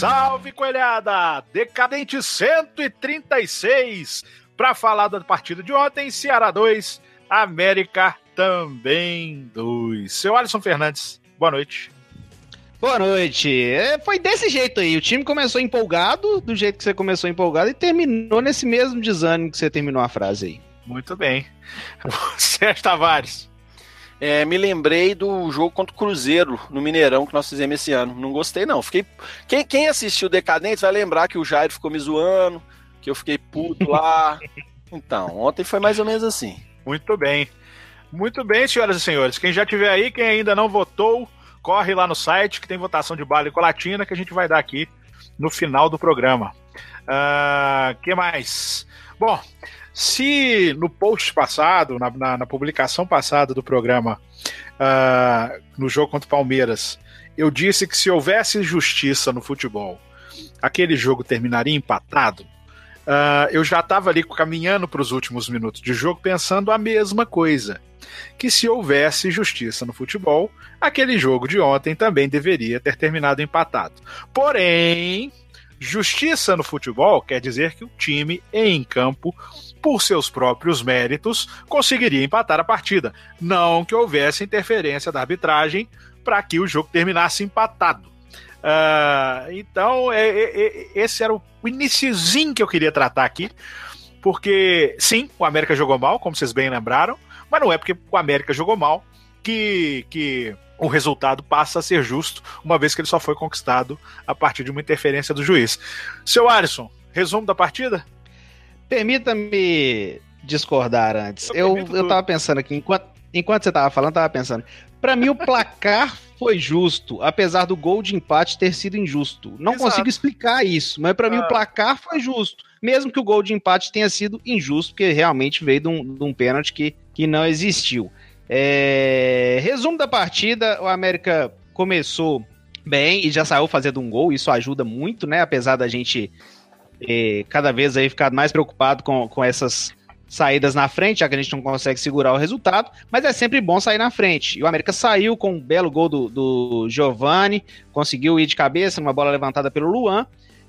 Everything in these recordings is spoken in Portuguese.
Salve, coelhada! Decadente 136 para falar da partida de ontem. Ceará 2, América também 2. Seu Alisson Fernandes, boa noite. Boa noite. Foi desse jeito aí. O time começou empolgado, do jeito que você começou empolgado, e terminou nesse mesmo desânimo que você terminou a frase aí. Muito bem. Sérgio Tavares. Me lembrei do jogo contra o Cruzeiro no Mineirão que nós fizemos esse ano. Não gostei, não. Quem assistiu Decadentes vai lembrar que o Jair ficou me zoando, que eu fiquei puto lá. Então, ontem foi mais ou menos assim. Muito bem. Muito bem, senhoras e senhores. Quem já estiver aí, quem ainda não votou, corre lá no site que tem votação de bala e colatina que a gente vai dar aqui no final do programa. Que mais? Bom, se no post passado, na publicação passada do programa, no jogo contra o Palmeiras, eu disse que se houvesse justiça no futebol, aquele jogo terminaria empatado, eu já estava ali caminhando para os últimos minutos de jogo pensando a mesma coisa, que se houvesse justiça no futebol, aquele jogo de ontem também deveria ter terminado empatado. Porém, justiça no futebol quer dizer que o time em campo, por seus próprios méritos, conseguiria empatar a partida. Não que houvesse interferência da arbitragem para que o jogo terminasse empatado. Então, esse era o iniciozinho que eu queria tratar aqui, porque, sim, o América jogou mal, como vocês bem lembraram, mas não é porque o América jogou mal que o resultado passa a ser justo, uma vez que ele só foi conquistado a partir de uma interferência do juiz. Seu Alisson, resumo da partida? Permita-me discordar antes. Eu tava pensando aqui, enquanto você tava falando, tava pensando. Pra mim, o placar foi justo, apesar do gol de empate ter sido injusto. Não consigo explicar isso, mas pra mim o placar foi justo, mesmo que o gol de empate tenha sido injusto, porque realmente veio de um pênalti que não existiu. Resumo da partida, o América começou bem e já saiu fazendo um gol, isso ajuda muito, né? Apesar da gente cada vez aí ficar mais preocupado com essas saídas na frente, já que a gente não consegue segurar o resultado, mas é sempre bom sair na frente. E o América saiu com um belo gol do Giovani, conseguiu ir de cabeça numa bola levantada pelo Luan.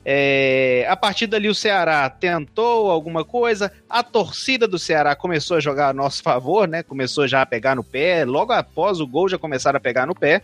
A partir dali o Ceará tentou alguma coisa, a torcida do Ceará começou a jogar a nosso favor, né? Começou já a pegar no pé, logo após o gol já começaram a pegar no pé,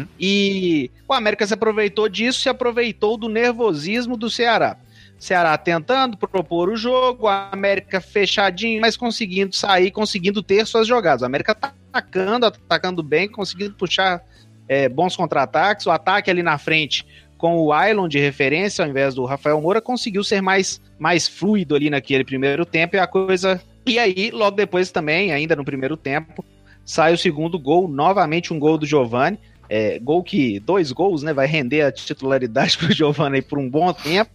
e o América se aproveitou disso, se aproveitou do nervosismo do Ceará. Ceará tentando propor o jogo, a América fechadinho, mas conseguindo sair, conseguindo ter suas jogadas. A América tá atacando bem, conseguindo puxar bons contra-ataques. O ataque ali na frente, com o Ailon de referência, ao invés do Rafael Moura, conseguiu ser mais fluido ali naquele primeiro tempo, e a coisa... E aí, logo depois também, ainda no primeiro tempo, sai o segundo gol, novamente um gol do Giovani. Dois gols, né? Vai render a titularidade pro Giovani aí por um bom tempo.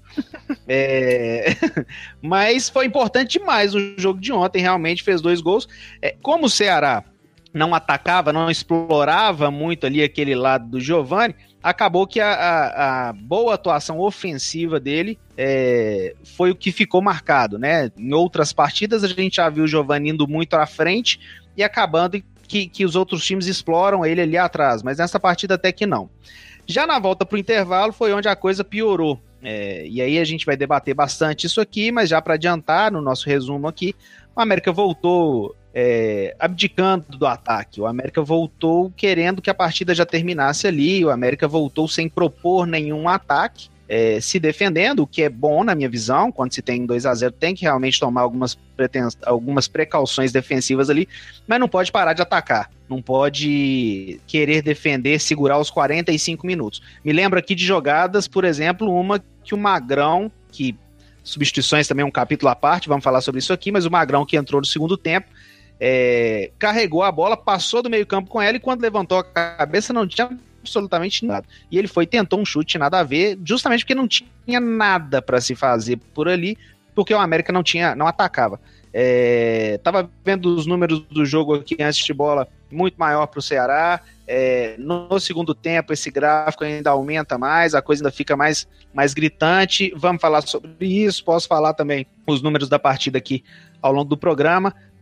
Mas foi importante demais o jogo de ontem, realmente fez 2 gols. Como o Ceará não atacava, não explorava muito ali aquele lado do Giovani, acabou que a boa atuação ofensiva dele foi o que ficou marcado, né? Em outras partidas a gente já viu o Giovani indo muito à frente e acabando que os outros times exploram ele ali atrás, mas nessa partida até que não. Já na volta para o intervalo foi onde a coisa piorou, e aí a gente vai debater bastante isso aqui, mas já para adiantar no nosso resumo aqui, o América voltou abdicando do ataque, o América voltou querendo que a partida já terminasse ali, o América voltou sem propor nenhum ataque, se defendendo, o que é bom na minha visão. Quando se tem 2-0 tem que realmente tomar algumas precauções defensivas ali, mas não pode parar de atacar, não pode querer defender, segurar os 45 minutos. Me lembro aqui de jogadas, por exemplo, uma que o Magrão, que substituições também é um capítulo à parte, vamos falar sobre isso aqui, mas o Magrão que entrou no segundo tempo, carregou a bola, passou do meio campo com ela e quando levantou a cabeça não tinha absolutamente nada. E ele tentou um chute, nada a ver, justamente porque não tinha nada para se fazer por ali, porque o América não atacava. Tava vendo os números do jogo aqui antes de bola, muito maior para o Ceará. No segundo tempo, esse gráfico ainda aumenta mais, a coisa ainda fica mais gritante. Vamos falar sobre isso, posso falar também os números da partida aqui ao longo do programa,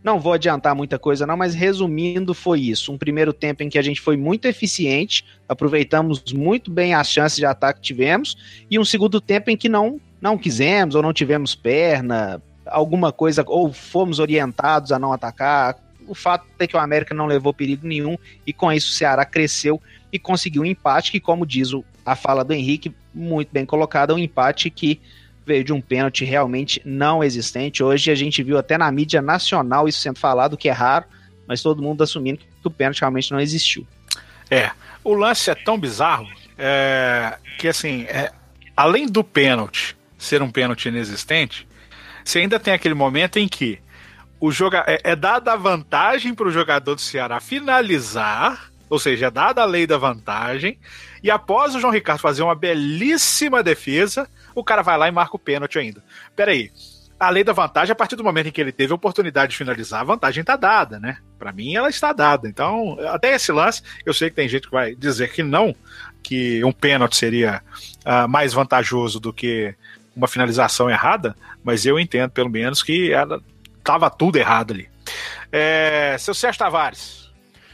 Não vou adiantar muita coisa não, mas resumindo foi isso. Um primeiro tempo em que a gente foi muito eficiente, aproveitamos muito bem as chances de ataque que tivemos, e um segundo tempo em que não quisemos ou não tivemos perna, alguma coisa, ou fomos orientados a não atacar. O fato é que o América não levou perigo nenhum, e com isso o Ceará cresceu e conseguiu um empate que, como diz a fala do Henrique, muito bem colocada, um empate que veio de um pênalti realmente não existente. Hoje a gente viu até na mídia nacional isso sendo falado, que é raro, mas todo mundo assumindo que o pênalti realmente não existiu. O lance é tão bizarro que, assim, além do pênalti ser um pênalti inexistente, você ainda tem aquele momento em que é dada a vantagem para o jogador do Ceará finalizar, ou seja, é dada a lei da vantagem, e após o João Ricardo fazer uma belíssima defesa, o cara vai lá e marca o pênalti ainda. Peraí, a lei da vantagem, a partir do momento em que ele teve a oportunidade de finalizar, a vantagem está dada, né? Para mim, ela está dada. Então, até esse lance, eu sei que tem gente que vai dizer que não, que um pênalti seria mais vantajoso do que uma finalização errada, mas eu entendo, pelo menos, que estava tudo errado ali. Seu Sérgio Tavares.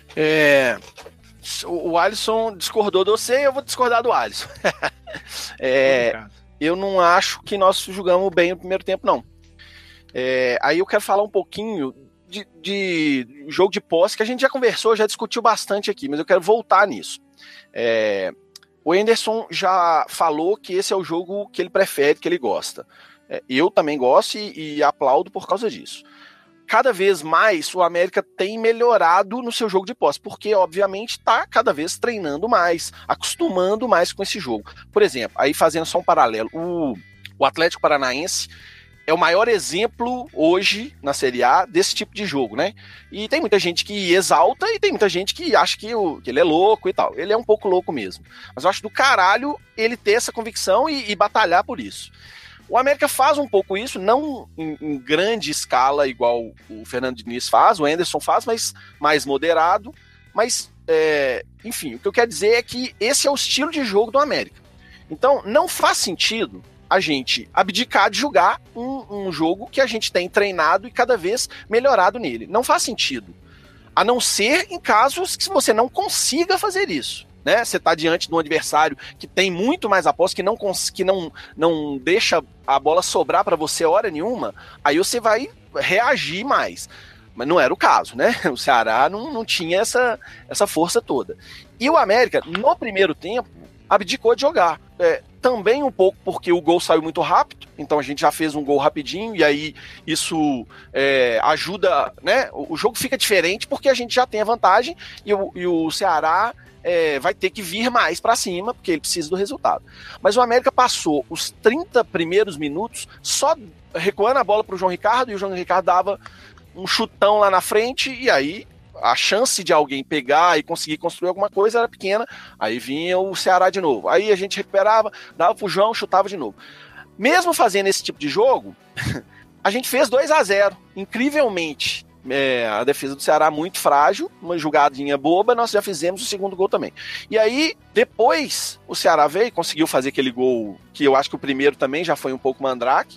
O Alisson discordou de você, eu vou discordar do Alisson. Eu não acho que nós jogamos bem no primeiro tempo, não. Aí eu quero falar um pouquinho de jogo de posse, que a gente já conversou, já discutiu bastante aqui, mas eu quero voltar nisso. O Anderson já falou que esse é o jogo que ele prefere, que ele gosta. Eu também gosto e aplaudo por causa disso. Cada vez mais o América tem melhorado no seu jogo de posse, porque obviamente está cada vez treinando mais, acostumando mais com esse jogo. Por exemplo, aí fazendo só um paralelo, o Atlético Paranaense é o maior exemplo hoje na Série A desse tipo de jogo, né? E tem muita gente que exalta e tem muita gente que acha que ele é louco e tal. Ele é um pouco louco mesmo. Mas eu acho do caralho ele ter essa convicção e batalhar por isso. O América faz um pouco isso, não em grande escala igual o Fernando Diniz faz, o Anderson faz, mas mais moderado. Mas, enfim, o que eu quero dizer é que esse é o estilo de jogo do América. Então, não faz sentido a gente abdicar de jogar um jogo que a gente tem treinado e cada vez melhorado nele. Não faz sentido. A não ser em casos que você não consiga fazer isso. Né? Você está diante de um adversário que tem muito mais aposta, que não deixa a bola sobrar para você hora nenhuma, aí você vai reagir mais. Mas não era o caso, né? O Ceará não tinha essa força toda. E o América, no primeiro tempo, abdicou de jogar. Também um pouco porque o gol saiu muito rápido, então a gente já fez um gol rapidinho, e aí isso ajuda, né? O jogo fica diferente porque a gente já tem a vantagem e o Ceará vai ter que vir mais para cima, porque ele precisa do resultado. Mas o América passou os 30 primeiros minutos só recuando a bola para o João Ricardo, e o João Ricardo dava um chutão lá na frente, e aí a chance de alguém pegar e conseguir construir alguma coisa era pequena. Aí vinha o Ceará de novo. Aí a gente recuperava, dava pro João, chutava de novo. Mesmo fazendo esse tipo de jogo, a gente fez 2-0. Incrivelmente, a defesa do Ceará muito frágil, uma jogadinha boba, nós já fizemos o segundo gol também. E aí, depois, o Ceará veio e conseguiu fazer aquele gol, que eu acho que o primeiro também já foi um pouco mandrake.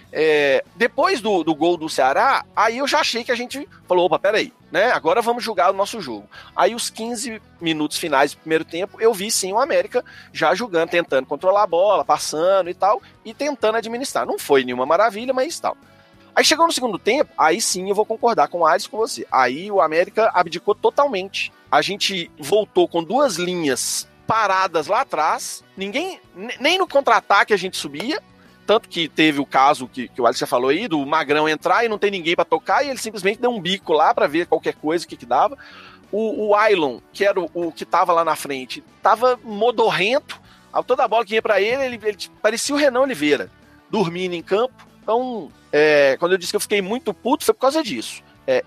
Depois do gol do Ceará, aí eu já achei que a gente falou, opa, peraí, né? Agora vamos jogar o nosso jogo. Aí os 15 minutos finais do primeiro tempo, eu vi sim o América já jogando, tentando controlar a bola, passando e tal, e tentando administrar. Não foi nenhuma maravilha, mas tal. Aí chegou no segundo tempo, aí sim eu vou concordar com o Alisson, com você. Aí o América abdicou totalmente. A gente voltou com duas linhas paradas lá atrás, ninguém, nem no contra-ataque a gente subia. Tanto que teve o caso que o Alisson já falou aí, do Magrão entrar e não tem ninguém pra tocar, e ele simplesmente deu um bico lá pra ver qualquer coisa, o que dava. O Ailon, que era o que tava lá na frente, tava modorrento, toda a bola que ia pra ele parecia o Renan Oliveira, dormindo em campo. Então, quando eu disse que eu fiquei muito puto, foi por causa disso.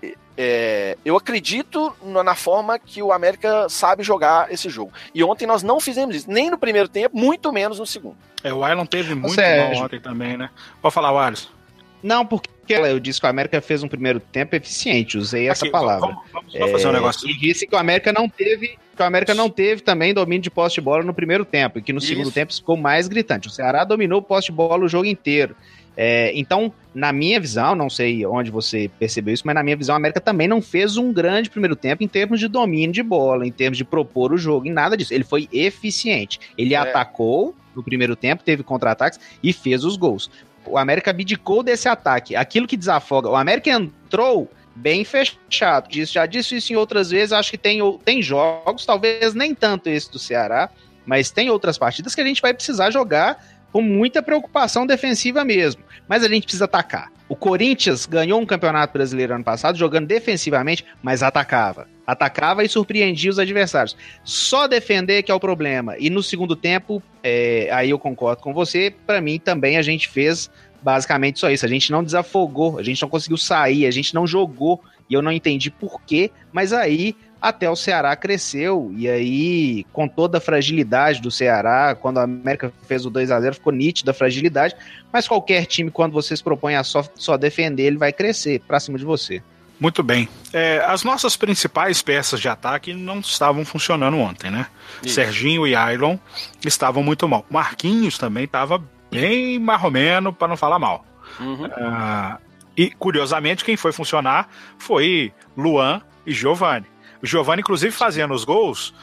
Eu acredito na forma que o América sabe jogar esse jogo. E ontem nós não fizemos isso, nem no primeiro tempo, muito menos no segundo. O Ailon teve muito mal ontem também, né? Pode falar, Alisson. Não, porque eu disse que o América fez um primeiro tempo eficiente, usei essa palavra. Vamos só fazer um negócio. E disse que o América não teve também domínio de posse de bola no primeiro tempo, e que no segundo tempo ficou mais gritante. O Ceará dominou o posse de bola o jogo inteiro. Então, na minha visão, não sei onde você percebeu isso, mas na minha visão, a América também não fez um grande primeiro tempo em termos de domínio de bola, em termos de propor o jogo, em nada disso. Ele foi eficiente. Ele atacou no primeiro tempo, teve contra-ataques e fez os gols. O América abdicou desse ataque. Aquilo que desafoga. O América entrou bem fechado. Já disse isso em outras vezes. Acho que tem jogos, talvez nem tanto esse do Ceará, mas tem outras partidas que a gente vai precisar jogar com muita preocupação defensiva mesmo. Mas a gente precisa atacar. O Corinthians ganhou um campeonato brasileiro ano passado jogando defensivamente, mas atacava. Atacava e surpreendia os adversários. Só defender que é o problema. E no segundo tempo, aí eu concordo com você, para mim também a gente fez basicamente só isso. A gente não desafogou, a gente não conseguiu sair, a gente não jogou. E eu não entendi por quê, mas aí até o Ceará cresceu, e aí, com toda a fragilidade do Ceará, quando a América fez o 2-0, ficou nítida a fragilidade, mas qualquer time, quando você se propõe a só defender, ele vai crescer pra cima de você. Muito bem. As nossas principais peças de ataque não estavam funcionando ontem, né? Isso. Serginho e Ailon estavam muito mal. Marquinhos também estava bem marromeno, para não falar mal. Uhum. E, curiosamente, quem foi funcionar foi Luan e Giovani. O Giovani, inclusive, fazendo os gols,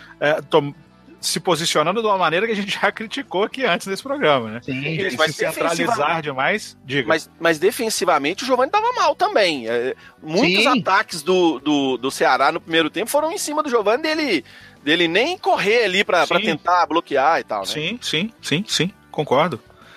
se posicionando de uma maneira que a gente já criticou aqui antes desse programa, né? Sim, ele vai se centralizar demais. Diga. Mas defensivamente o Giovani estava mal também. Muitos ataques do Ceará no primeiro tempo foram em cima do Giovani, dele nem correr ali para tentar bloquear e tal, né? Sim, concordo.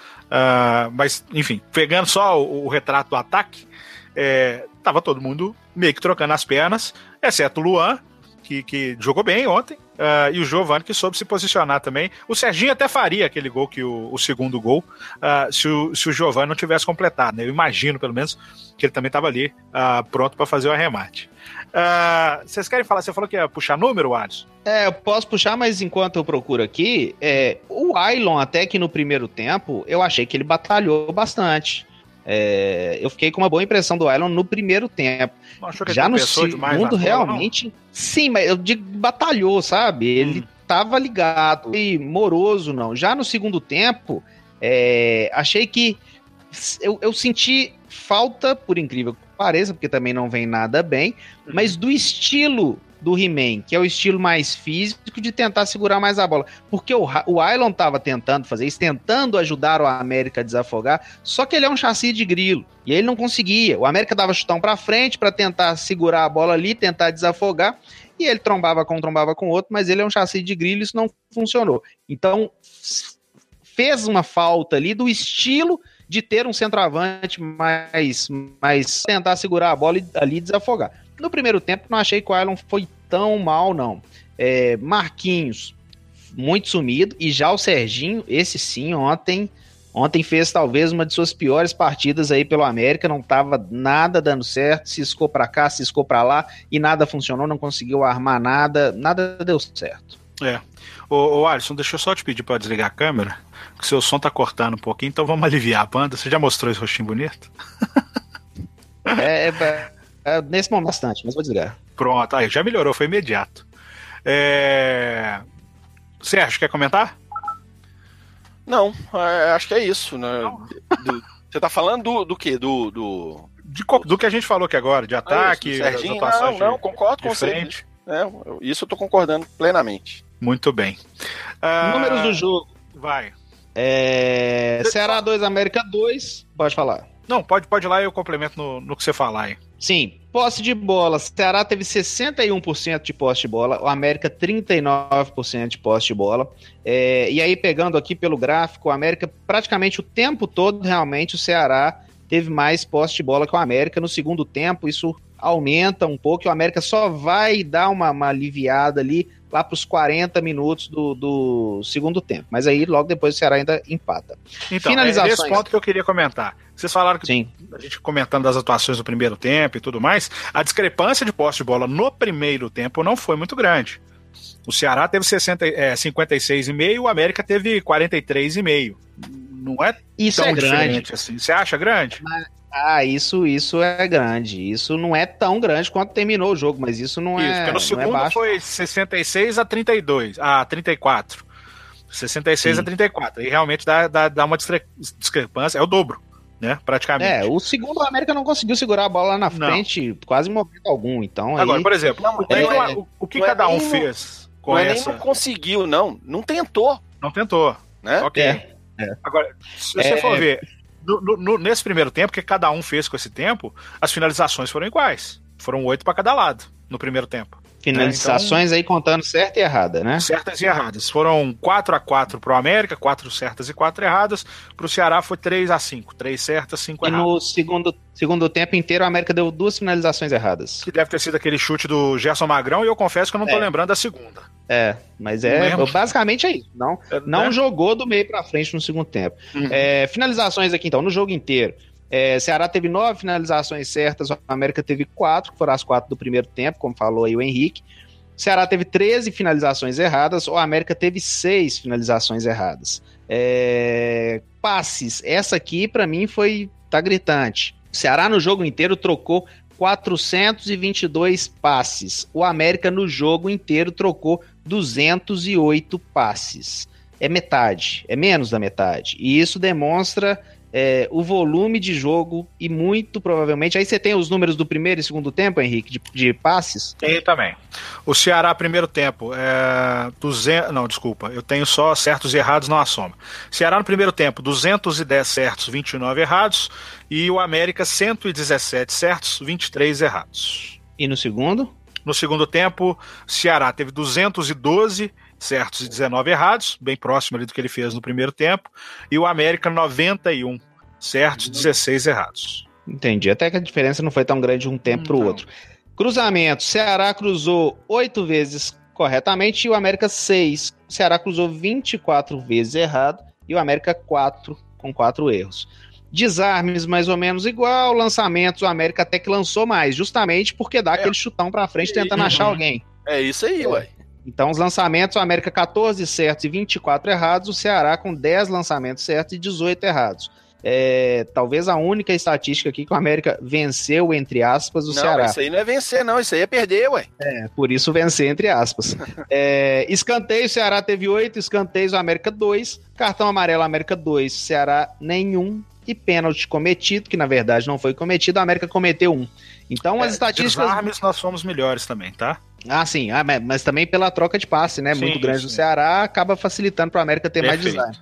Mas, enfim, pegando só o retrato do ataque, tava todo mundo meio que trocando as pernas, exceto o Luan, que jogou bem ontem, e o Giovani, que soube se posicionar também. O Serginho até faria aquele gol, o segundo gol, se o Giovani não tivesse completado, né? Eu imagino, pelo menos, que ele também estava ali, pronto para fazer o arremate. Vocês querem falar? Você falou que ia puxar número, Alisson? Eu posso puxar, mas enquanto eu procuro aqui, o Ailon, até que no primeiro tempo, eu achei que ele batalhou bastante. Eu fiquei com uma boa impressão do Ailon no primeiro tempo. Já no segundo, realmente... Não? Sim, mas eu digo batalhou, sabe? Ele tava ligado. E moroso, não. Já no segundo tempo, achei que... Eu senti falta, por incrível que pareça, porque também não vem nada bem, mas do estilo do He-Man, que é o estilo mais físico de tentar segurar mais a bola. Porque o Ailon tava tentando fazer isso, tentando ajudar o América a desafogar, só que ele é um chassi de grilo, e ele não conseguia. O América dava chutão pra frente para tentar segurar a bola ali, tentar desafogar, e ele trombava com o outro, mas ele é um chassi de grilo, isso não funcionou. Então, fez uma falta ali do estilo de ter um centroavante mais tentar segurar a bola e ali desafogar. No primeiro tempo, não achei que o Ailon foi tão mal, não. Marquinhos, muito sumido. E já o Serginho, esse sim, ontem fez talvez uma de suas piores partidas aí pelo América. Não estava nada dando certo. Ciscou pra cá, ciscou pra lá. E nada funcionou, não conseguiu armar nada. Nada deu certo. Ô Alisson, deixa eu só te pedir para desligar a câmera, porque seu som tá cortando um pouquinho. Então vamos aliviar a banda. Você já mostrou esse rostinho bonito? Nesse momento bastante, mas vou desligar. Pronto, aí já melhorou, foi imediato. Sérgio, quer comentar? Não, acho que é isso, né? Você tá falando do quê? Do que a gente falou aqui agora, de ataque, Serginho, não, concordo com você. Isso eu tô concordando plenamente. Muito bem. Números do jogo. Vai. Ceará 2, América 2. Pode falar. Não, pode ir lá e eu complemento no que você falar aí. Sim, posse de bola. Ceará teve 61% de posse de bola, o América 39% de posse de bola. E aí, pegando aqui pelo gráfico, o América praticamente o tempo todo, realmente, o Ceará teve mais posse de bola que o América. No segundo tempo, isso aumenta um pouco, e o América só vai dar uma aliviada ali lá para os 40 minutos do segundo tempo. Mas aí, logo depois, o Ceará ainda empata. Então, finalizações... esse ponto que eu queria comentar. Vocês falaram que Sim. A gente comentando das atuações do primeiro tempo e tudo mais, a discrepância de posse de bola no primeiro tempo não foi muito grande. O Ceará teve 56,5%, o América teve 43,5%. Não é isso tão diferente grande assim. Você acha grande? Isso é grande. Isso não é tão grande quanto terminou o jogo, mas isso não é. Porque no segundo foi 66-32, a 34. 66-34. E realmente dá uma discrepância, é o dobro. né? Praticamente. O segundo, o América não conseguiu segurar a bola lá na frente, quase em momento algum. Então, agora, aí... por exemplo, o que cada um fez com essa... Nem não conseguiu, não tentou. Não tentou, né? Ok. Agora, se você for ver, nesse primeiro tempo, que cada um fez com esse tempo, as finalizações foram iguais. Foram 8 para cada lado no primeiro tempo. Finalizações aí contando certa e errada, né? Certas e erradas. Foram 4-4 pro América, 4 certas e 4 erradas. Pro Ceará foi 3-5. 3 certas, 5 erradas. E no segundo tempo inteiro, a América deu 2 finalizações erradas. Que deve ter sido aquele chute do Gerson Magrão, e eu confesso que eu não tô lembrando da segunda. Mas basicamente é isso. Não jogou do meio pra frente no segundo tempo. Uhum. Finalizações aqui, então, no jogo inteiro. Ceará teve 9 finalizações certas, o América teve 4, que foram as 4 do primeiro tempo, como falou aí o Henrique. Ceará teve 13 finalizações erradas, o América teve 6 finalizações erradas. Passes, essa aqui pra mim tá gritante. O Ceará no jogo inteiro trocou 422 passes. O América no jogo inteiro trocou 208 passes. É metade, é menos da metade. E isso demonstra o volume de jogo e muito provavelmente... Aí você tem os números do primeiro e segundo tempo, Henrique, de passes? Tem também. O Ceará, primeiro tempo, 200... Não, desculpa, eu tenho só certos e errados, não a soma. Ceará no primeiro tempo, 210 certos, 29 errados, e o América, 117 certos, 23 errados. E no segundo? No segundo tempo, Ceará teve 212 certos e 19 errados, bem próximo ali do que ele fez no primeiro tempo, e o América 91 certos, 16 errados. Entendi, até que a diferença não foi tão grande de um tempo para o outro. Cruzamento, Ceará cruzou 8 vezes corretamente e o América 6. O Ceará cruzou 24 vezes errado e o América 4, com 4 erros. Desarmes mais ou menos igual, lançamentos o América até que lançou mais, justamente porque dá aquele chutão para frente tentando achar alguém. É isso aí, ué. Então, os lançamentos, o América 14 certos e 24 errados, o Ceará com 10 lançamentos certos e 18 errados. Talvez a única estatística aqui que o América venceu, entre aspas, o Ceará. Não, isso aí não é vencer, não. Isso aí é perder, ué. Por isso vencer, entre aspas. Escanteio, o Ceará teve 8, escanteios, o América 2, cartão amarelo, América 2, Ceará nenhum, e pênalti cometido, que na verdade não foi cometido, a América cometeu 1. Então, as estatísticas... Desarmes nós fomos melhores também, tá? Sim, mas também pela troca de passe, né? Muito grande do Ceará, acaba facilitando para o América ter mais desarme.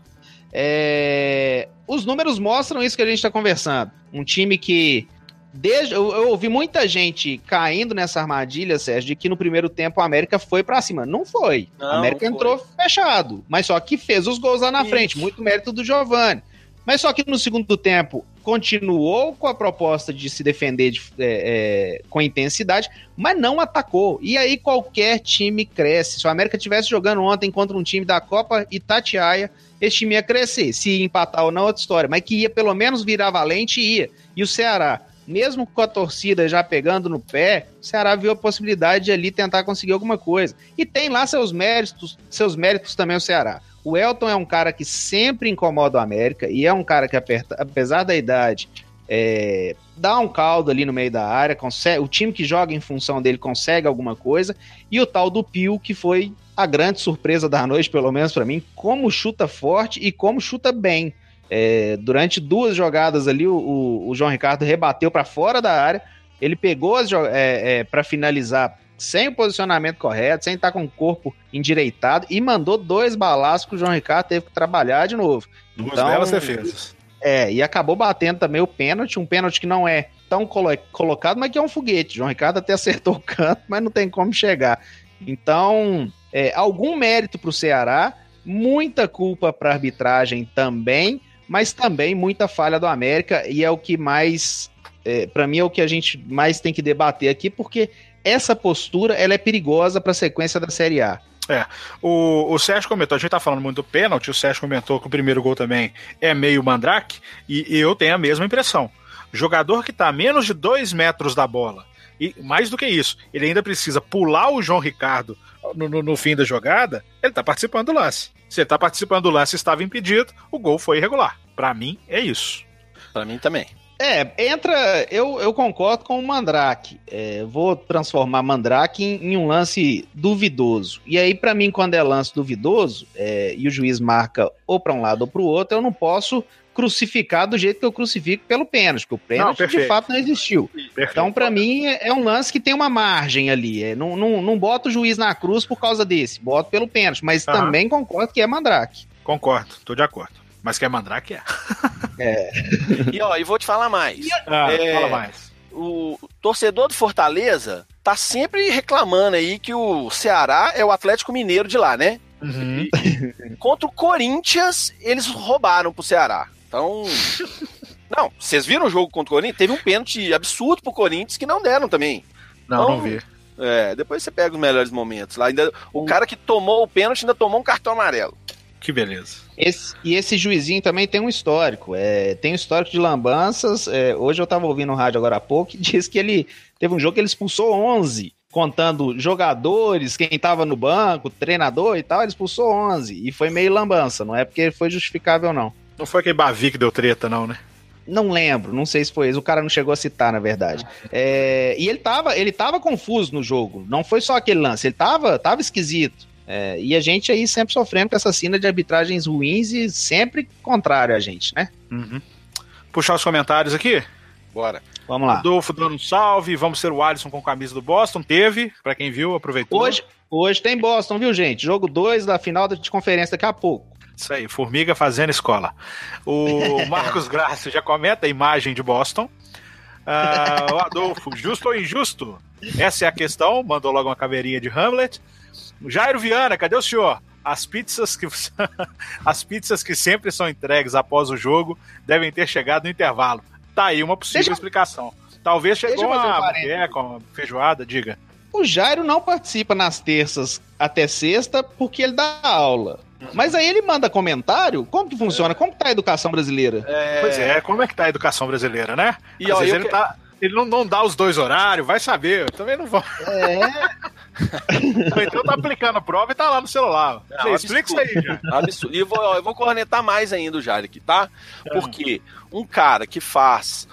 Os números mostram isso que a gente está conversando. Um time que... Eu ouvi muita gente caindo nessa armadilha, Sérgio, de que no primeiro tempo a América foi pra cima. Não foi. A América entrou fechado, mas só que fez os gols lá na frente. Muito mérito do Giovani. Mas só que no segundo tempo continuou com a proposta de se defender com intensidade, mas não atacou. E aí qualquer time cresce. Se o América estivesse jogando ontem contra um time da Copa Itatiaia, esse time ia crescer. Se empatar ou não, outra história. Mas que ia pelo menos virar valente, ia. E o Ceará, mesmo com a torcida já pegando no pé, o Ceará viu a possibilidade de ali tentar conseguir alguma coisa. E tem lá seus méritos também o Ceará. O Elton é um cara que sempre incomoda o América e é um cara que, apesar da idade, dá um caldo ali no meio da área, o time que joga em função dele consegue alguma coisa, e o tal do Pio, que foi a grande surpresa da noite, pelo menos para mim, como chuta forte e como chuta bem. Durante 2 jogadas ali, o João Ricardo rebateu para fora da área, ele pegou para finalizar sem o posicionamento correto, sem estar com o corpo endireitado, e mandou 2 balaços que o João Ricardo teve que trabalhar de novo. Duas belas defesas. E acabou batendo também o pênalti, um pênalti que não é tão colocado, mas que é um foguete. O João Ricardo até acertou o canto, mas não tem como chegar. Então, algum mérito para o Ceará, muita culpa para a arbitragem também, mas também muita falha do América, e é o que mais, para mim, é o que a gente mais tem que debater aqui, porque essa postura ela é perigosa para a sequência da Série A. O Sérgio comentou, a gente tá falando muito do pênalti, o Sérgio comentou que o primeiro gol também é meio mandrake, e eu tenho a mesma impressão. Jogador que tá a menos de 2 metros da bola, e mais do que isso, ele ainda precisa pular o João Ricardo no fim da jogada, ele tá participando do lance. Se ele tá participando do lance e estava impedido, o gol foi irregular. Para mim, é isso. Para mim também. Eu concordo com o Mandrake. Vou transformar Mandrake em um lance duvidoso. E aí, para mim, quando é lance duvidoso, e o juiz marca ou para um lado ou para o outro, eu não posso crucificar do jeito que eu crucifico pelo pênalti, porque o pênalti de fato não existiu. Perfeito. Então, para mim, é um lance que tem uma margem ali. Não boto o juiz na cruz por causa desse, boto pelo pênalti, mas também concordo que é mandrake. Concordo, tô de acordo. Mas que é mandrake, E vou te falar mais. Fala mais. O torcedor do Fortaleza tá sempre reclamando aí que o Ceará é o Atlético Mineiro de lá, né? Uhum. Contra o Corinthians, eles roubaram pro Ceará. Então... Não, vocês viram o jogo contra o Corinthians? Teve um pênalti absurdo pro Corinthians que não deram também. Não vi. Depois você pega os melhores momentos lá. O cara que tomou o pênalti ainda tomou um cartão amarelo. Que beleza. Esse juizinho também tem um histórico. Tem um histórico de lambanças. Hoje eu tava ouvindo no rádio agora há pouco e diz que ele teve um jogo que ele expulsou 11, contando jogadores, quem tava no banco, treinador e tal, ele expulsou 11. E foi meio lambança, não é porque foi justificável, não. Não foi aquele Bavi que deu treta, não, né? Não lembro, não sei se foi isso. O cara não chegou a citar, na verdade. E ele tava confuso no jogo. Não foi só aquele lance, ele tava esquisito. E a gente aí sempre sofrendo com essa cena de arbitragens ruins e sempre contrário a gente, né? Uhum. Puxar os comentários aqui? Bora. Vamos lá. Adolfo dando um salve. Vamos ser o Alisson com camisa do Boston. Teve, pra quem viu, aproveitou. Hoje tem Boston, viu, gente? Jogo 2 da final de conferência daqui a pouco. Isso aí, formiga fazendo escola. O Marcos Graça já comenta a imagem de Boston. O Adolfo, justo ou injusto? Essa é a questão. Mandou logo uma caveirinha de Hamlet. Jairo Viana, cadê o senhor? As pizzas que sempre são entregues após o jogo devem ter chegado no intervalo. Tá aí uma possível explicação. Talvez chegou uma feijoada, diga. O Jairo não participa nas terças até sexta porque ele dá aula. Mas aí ele manda comentário? Como que funciona? Como que tá a educação brasileira? Pois como é que tá a educação brasileira, né? Às vezes ele não dá os dois horários, vai saber. Eu também não vou. Então tá aplicando a prova e tá lá no celular. Explica isso aí, já. Absurdo. E eu vou cornetar mais ainda o Jair aqui, tá? Porque um cara que faz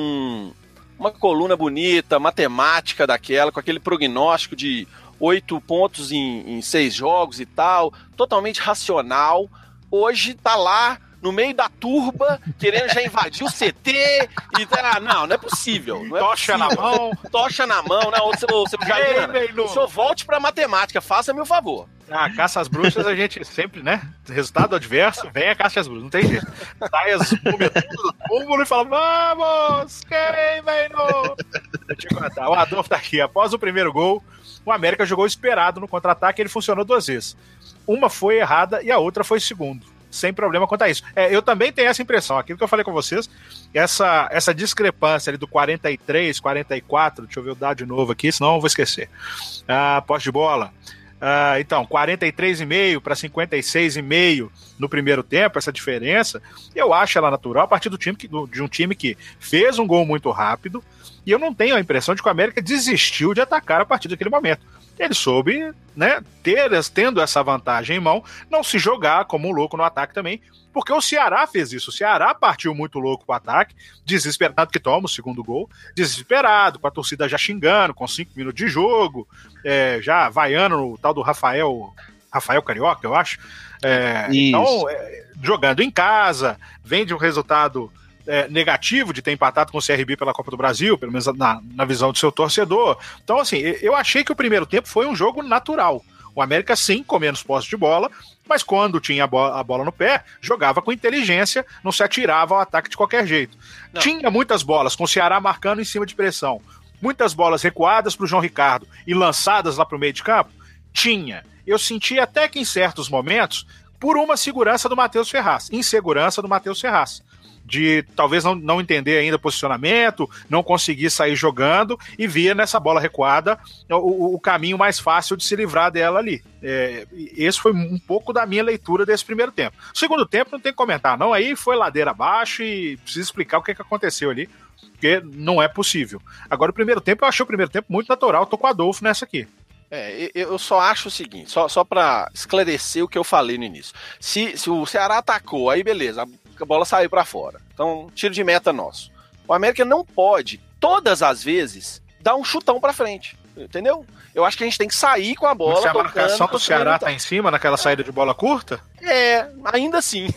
uma coluna bonita, matemática daquela, com aquele prognóstico de 8 pontos em 6 jogos e tal, totalmente racional, hoje tá lá no meio da turba, querendo já invadir o CT e não é possível. Não é tocha possível. na mão. Tocha na mão, né? O senhor volte pra matemática, faça-me o favor. Caça às bruxas a gente sempre, né? Resultado adverso, vem a caça às bruxas, não tem jeito. Sai as múmias tudo do túmulo e fala, vamos, quem vem no... Deixa eu contar, o Adolfo tá aqui. Após o primeiro gol, o América jogou esperado no contra-ataque e ele funcionou 2 vezes. Uma foi errada e a outra foi segundo. Sem problema quanto a isso. Eu também tenho essa impressão, aquilo que eu falei com vocês, essa discrepância ali do 43, 44, deixa eu ver o dado de novo aqui, senão eu vou esquecer. Posse de bola. Então, 43,5 para 56,5 no primeiro tempo, essa diferença, eu acho ela natural a partir de um time que fez um gol muito rápido, e eu não tenho a impressão de que o América desistiu de atacar a partir daquele momento. Ele soube, né, tendo essa vantagem em mão, não se jogar como um louco no ataque também, porque o Ceará fez isso. O Ceará partiu muito louco pro ataque, desesperado que toma o segundo gol, desesperado, com a torcida já xingando, com 5 minutos de jogo, já vaiando o tal do Rafael Carioca, eu acho. Então, jogando em casa, vem de um resultado negativo de ter empatado com o CRB pela Copa do Brasil, pelo menos na visão do seu torcedor. Então, assim, eu achei que o primeiro tempo foi um jogo natural. O América, sim, com menos posse de bola, mas quando tinha a bola no pé, jogava com inteligência, não se atirava ao ataque de qualquer jeito. Não. Tinha muitas bolas, com o Ceará marcando em cima de pressão. Muitas bolas recuadas para o João Ricardo e lançadas lá para o meio de campo? Tinha. Eu senti até que em certos momentos, por uma segurança do Matheus Ferraz, insegurança do Matheus Ferraz, de talvez não entender ainda o posicionamento, não conseguir sair jogando e via nessa bola recuada o caminho mais fácil de se livrar dela ali. Esse foi um pouco da minha leitura desse primeiro tempo. O segundo tempo não tem que comentar, não, aí foi ladeira abaixo e precisa explicar o que aconteceu ali, porque não é possível. Agora o primeiro tempo, eu achei o primeiro tempo muito natural, tô com o Adolfo nessa aqui. Eu só acho o seguinte, só para esclarecer o que eu falei no início. Se o Ceará atacou, aí beleza, a bola saiu para fora. Então, tiro de meta nosso. O América não pode, todas as vezes, dar um chutão para frente. Entendeu? Eu acho que a gente tem que sair com a bola. Se a marcação do Ceará tá em cima naquela saída de bola curta? Ainda assim.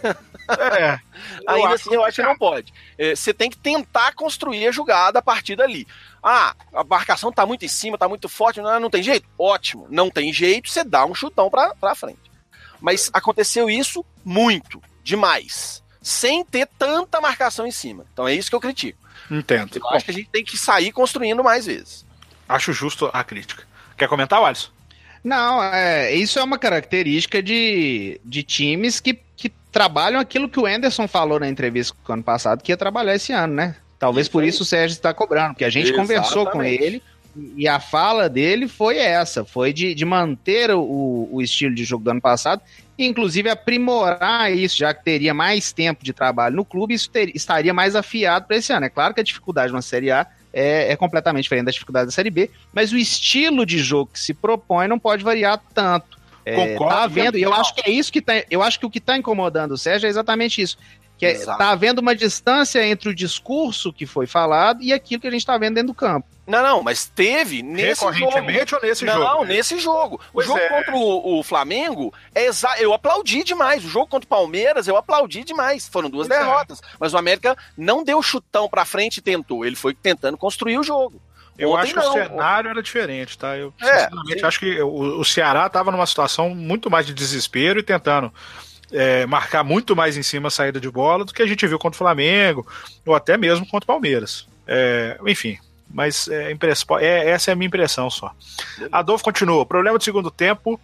Ainda assim, eu acho que não pode. Você tem que tentar construir a jogada a partir dali. A marcação tá muito em cima, tá muito forte, não tem jeito? Ótimo. Não tem jeito, você dá um chutão pra frente. Mas aconteceu isso muito, demais. Sem ter tanta marcação em cima. Então é isso que eu critico. Entendo. Eu acho que a gente tem que sair construindo mais vezes. Acho justo a crítica. Quer comentar, Alisson? Não, isso é uma característica de times que trabalham aquilo que o Anderson falou na entrevista do ano passado, que ia trabalhar esse ano, né? Talvez por isso o Sérgio está cobrando, porque a gente conversou com ele e a fala dele foi essa, foi de manter o estilo de jogo do ano passado, e inclusive aprimorar isso, já que teria mais tempo de trabalho no clube, isso estaria mais afiado para esse ano. É claro que a dificuldade na Série A é completamente diferente da dificuldade da Série B, mas o estilo de jogo que se propõe não pode variar tanto. Concordo. Tá vendo? E eu acho que é isso que eu acho que o que está incomodando o Sérgio é exatamente isso. Que tá havendo uma distância entre o discurso que foi falado e aquilo que a gente está vendo dentro do campo. Não, mas teve nesse jogo. Recorrentemente ou nesse jogo? Não, nesse jogo. O jogo contra o Flamengo, eu aplaudi demais. O jogo contra o Palmeiras, eu aplaudi demais. Foram 2 derrotas. Mas o América não deu chutão pra frente e tentou. Ele foi tentando construir o jogo. Eu acho que o cenário era diferente, tá? Eu, sinceramente, acho que o Ceará estava numa situação muito mais de desespero e tentando marcar muito mais em cima a saída de bola do que a gente viu contra o Flamengo ou até mesmo contra o Palmeiras. Enfim, mas essa é a minha impressão só. Adolfo continua. O problema do segundo tempo,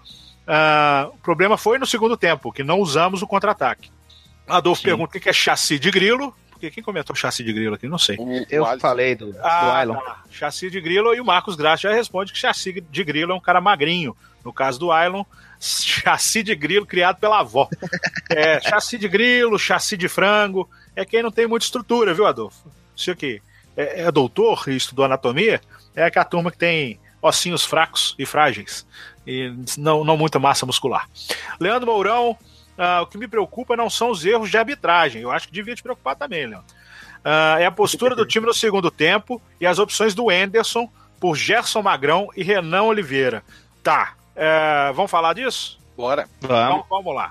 o problema foi no segundo tempo, que não usamos o contra-ataque. Adolfo pergunta o que é chassi de grilo. Porque quem comentou chassi de grilo aqui? Não sei. Eu falei do Ailon. Chassi de grilo, e o Marcos Graça já responde que chassi de grilo é um cara magrinho. No caso do Ailon, chassi de grilo criado pela avó. Chassi de grilo, chassi de frango. É quem não tem muita estrutura, viu, Adolfo? Isso aqui é doutor e estudou anatomia, é aquela turma que tem ossinhos fracos e frágeis. E não muita massa muscular. Leandro Mourão. O que me preocupa não são os erros de arbitragem. Eu acho que devia te preocupar também, Leandro. É a postura do time no segundo tempo e as opções do Anderson por Gerson Magrão e Renan Oliveira. Tá. Vamos falar disso? Bora. Vamos lá.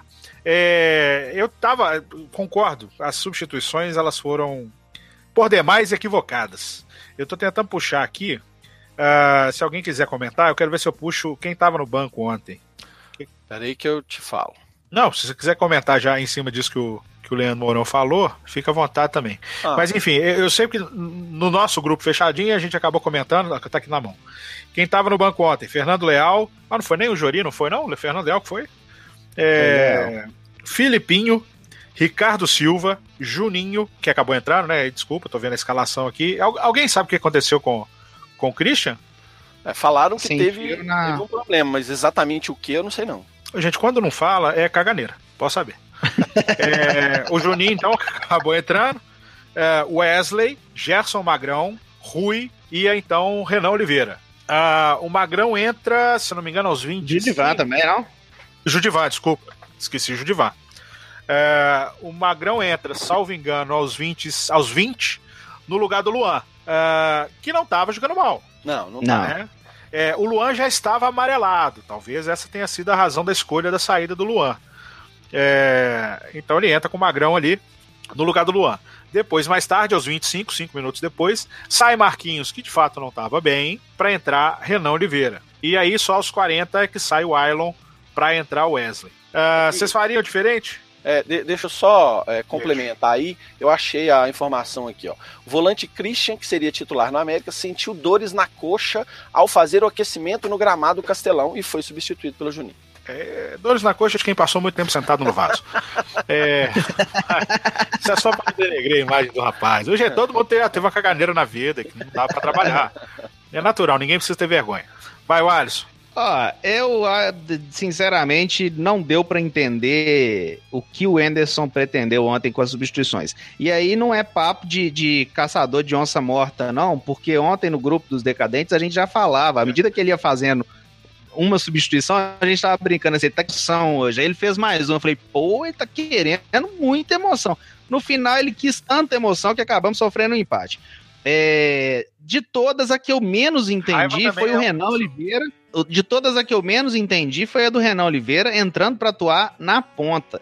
Concordo, as substituições elas foram por demais equivocadas. Eu tô tentando puxar aqui. Se alguém quiser comentar, eu quero ver se eu puxo quem tava no banco ontem. Peraí que eu te falo. Não, se você quiser comentar já em cima disso que o Leandro Mourão falou, fica à vontade também. Mas enfim, eu sei que no nosso grupo fechadinho a gente acabou comentando, tá aqui na mão. Quem estava no banco ontem? Fernando Leal, não foi nem o Jori, não foi não? Fernando Leal que foi? Filipinho, Ricardo Silva, Juninho, que acabou entrando, né? Desculpa, tô vendo a escalação aqui. Alguém sabe o que aconteceu com o Christian? Falaram que teve um problema, mas exatamente o que eu não sei não. Gente, quando não fala, é caganeira. Posso saber. O Juninho, então, acabou entrando. Wesley, Gerson Magrão, Rui e, então, Renan Oliveira. O Magrão entra, se não me engano, aos 20. Judivan também, não? Judivan, desculpa. Esqueci Judivan. O Magrão entra, salvo engano, aos 20 no lugar do Luan, que não estava jogando mal. Não. Né? O Luan já estava amarelado. Talvez essa tenha sido a razão da escolha da saída do Luan. Então ele entra com o Magrão ali no lugar do Luan. Depois, mais tarde, aos 5 minutos depois, sai Marquinhos, que de fato não estava bem, para entrar Renan Oliveira. E aí só aos 40 é que sai o Ailon para entrar o Wesley. Vocês fariam diferente? Deixa eu só complementar aí. Eu achei a informação aqui, ó. O volante Christian, que seria titular no América, sentiu dores na coxa ao fazer o aquecimento no gramado do Castelão e foi substituído pelo Juninho. Dores na coxa de quem passou muito tempo sentado no vaso. Isso é só para denegrir a imagem do rapaz. Hoje todo mundo teve uma caganeira na vida, que não dá para trabalhar. É natural, ninguém precisa ter vergonha. Vai, Alisson. Eu, sinceramente, não deu para entender o que o Anderson pretendeu ontem com as substituições. E aí não é papo de caçador de onça morta, não, porque ontem no grupo dos decadentes a gente já falava, à medida que ele ia fazendo uma substituição, a gente tava brincando assim, ele tá com emoção hoje. Aí ele fez mais uma, eu falei, ele tá querendo muita emoção. No final ele quis tanta emoção que acabamos sofrendo um empate. De todas, a que eu menos entendi foi o Renan Oliveira. De todas, a que eu menos entendi foi a do Renan Oliveira entrando para atuar na ponta.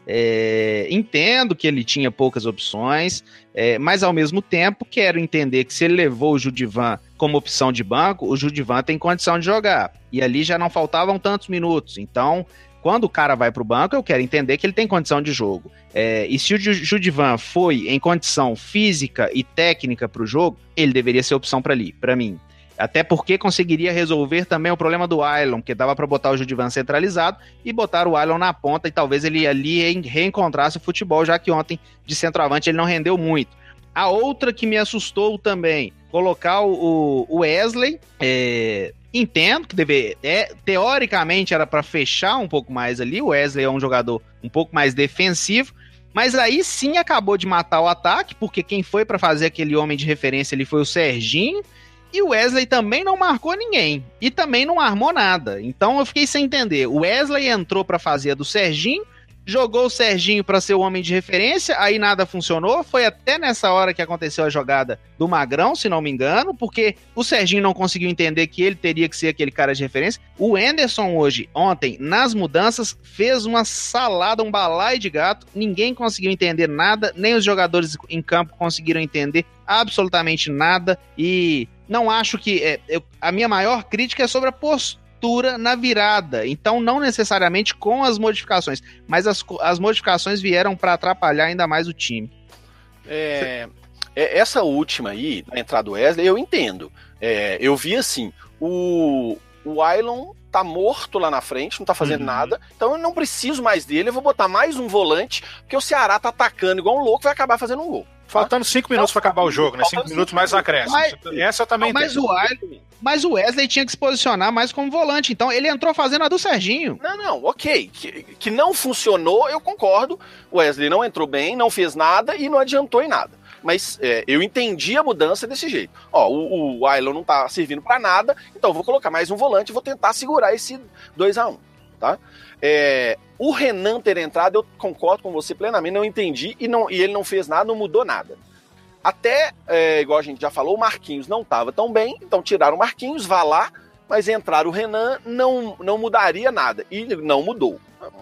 Entendo que ele tinha poucas opções, mas ao mesmo tempo quero entender que se ele levou o Judivan como opção de banco, o Judivan tem condição de jogar. E ali já não faltavam tantos minutos. Então, quando o cara vai para o banco, eu quero entender que ele tem condição de jogo. E se o Judivan foi em condição física e técnica para o jogo, ele deveria ser opção para mim. Até porque conseguiria resolver também o problema do Ailon, que dava para botar o Judivan centralizado e botar o Ailon na ponta, e talvez ele ali reencontrasse o futebol, já que ontem de centroavante ele não rendeu muito. A outra que me assustou também, colocar o Wesley, entendo que teoricamente era para fechar um pouco mais ali, o Wesley é um jogador um pouco mais defensivo, mas aí sim acabou de matar o ataque, porque quem foi para fazer aquele homem de referência ali foi o Serginho, e o Wesley também não marcou ninguém. E também não armou nada. Então eu fiquei sem entender. O Wesley entrou para fazer a do Serginho, jogou o Serginho para ser o homem de referência, aí nada funcionou. Foi até nessa hora que aconteceu a jogada do Magrão, se não me engano, porque o Serginho não conseguiu entender que ele teria que ser aquele cara de referência. O Anderson ontem, nas mudanças, fez uma salada, um balaio de gato. Ninguém conseguiu entender nada, nem os jogadores em campo conseguiram entender absolutamente nada. E não acho que... a minha maior crítica é sobre a postura na virada, então não necessariamente com as modificações, mas as modificações vieram para atrapalhar ainda mais o time. Essa última aí, na entrada do Wesley, eu entendo. Eu vi assim, o Ailon tá morto lá na frente, não tá fazendo nada, então eu não preciso mais dele, eu vou botar mais um volante, porque o Ceará tá atacando igual um louco e vai acabar fazendo um gol. Faltando 5 minutos para acabar o jogo, né? 5 minutos mais acréscimo. Essa eu também entendo. Mas o Wesley tinha que se posicionar mais como volante, então ele entrou fazendo a do Serginho. Não, ok. Que não funcionou, eu concordo. O Wesley não entrou bem, não fez nada e não adiantou em nada. Mas eu entendi a mudança desse jeito. O Ailon não tá servindo para nada, então eu vou colocar mais um volante e vou tentar segurar esse 2-1, tá? O Renan ter entrado, eu concordo com você plenamente, não entendi e ele não fez nada, não mudou nada. Até, igual a gente já falou, o Marquinhos não estava tão bem, então tiraram o Marquinhos, vá lá, mas entrar o Renan não mudaria nada. E não mudou.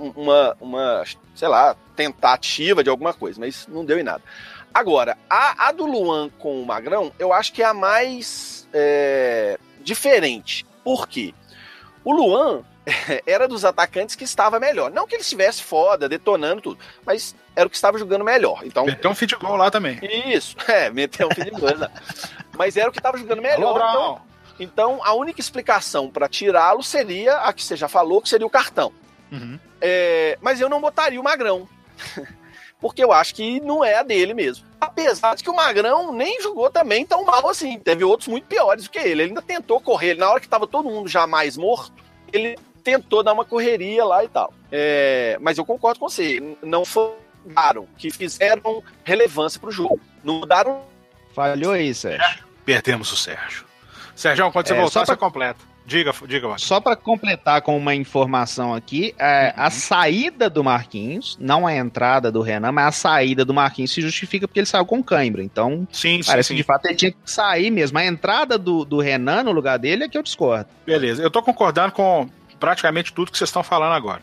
Uma, sei lá, tentativa de alguma coisa, mas não deu em nada. Agora, a do Luan com o Magrão, eu acho que é a mais diferente. Por quê? O Luan era dos atacantes que estava melhor. Não que ele estivesse foda, detonando tudo, mas era o que estava jogando melhor. Então, meteu um feed goal lá também. Isso, meteu um feed goal. Mas era o que estava jogando melhor. Então, a única explicação para tirá-lo seria a que você já falou, que seria o cartão. Mas eu não botaria o Magrão. Porque eu acho que não é a dele mesmo. Apesar de que o Magrão nem jogou também tão mal assim. Teve outros muito piores do que ele. Ele ainda tentou correr. Na hora que estava todo mundo já mais morto, ele tentou dar uma correria lá e tal. Mas eu concordo com você. Não mudaram, que fizeram relevância pro jogo. Não mudaram. Falhou aí, Sérgio. Perdemos o Sérgio. Sérgio, quando você voltar, você completa. Diga, Marcos. Só para completar com uma informação aqui, a saída do Marquinhos, não a entrada do Renan, mas a saída do Marquinhos se justifica porque ele saiu com cãibra. Então, parece que de fato ele tinha que sair mesmo. A entrada do Renan no lugar dele é que eu discordo. Beleza, eu tô concordando com praticamente tudo que vocês estão falando agora.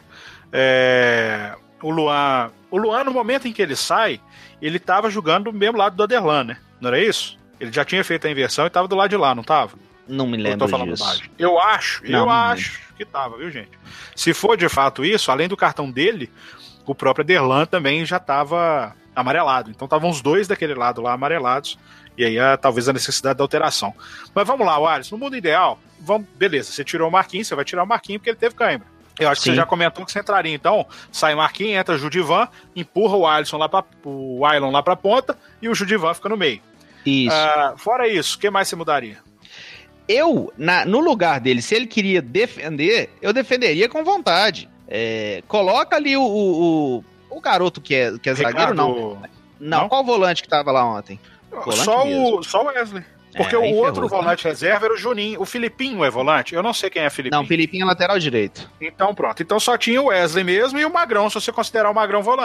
O Luan, no momento em que ele sai, ele tava jogando do mesmo lado do Aderlan, né? Não era isso? Ele já tinha feito a inversão e tava do lado de lá, não tava? Não me lembro disso. Eu acho que tava, viu, gente? Se for de fato isso, além do cartão dele, o próprio Aderlan também já tava amarelado. Então estavam os dois daquele lado lá amarelados. E aí talvez a necessidade da alteração. Mas vamos lá, Wallace, no mundo ideal, beleza, você tirou o Marquinhos, você vai tirar o Marquinhos porque ele teve cãibra. Eu acho que você já comentou que você entraria. Então, sai Marquinhos, entra Judivan, empurra o Ailon lá pra ponta e o Judivan fica no meio. Isso. Fora isso, o que mais você mudaria? No lugar dele, se ele queria defender, eu defenderia com vontade. Coloca ali o garoto que é zagueiro, não. Qual volante que tava lá ontem? Só o Wesley. Porque o outro volante reserva era o Juninho. O Filipinho é volante? Eu não sei quem é Filipinho. Não, o Filipinho é lateral direito. Então pronto. Então só tinha o Wesley mesmo e o Magrão, se você considerar o Magrão volante.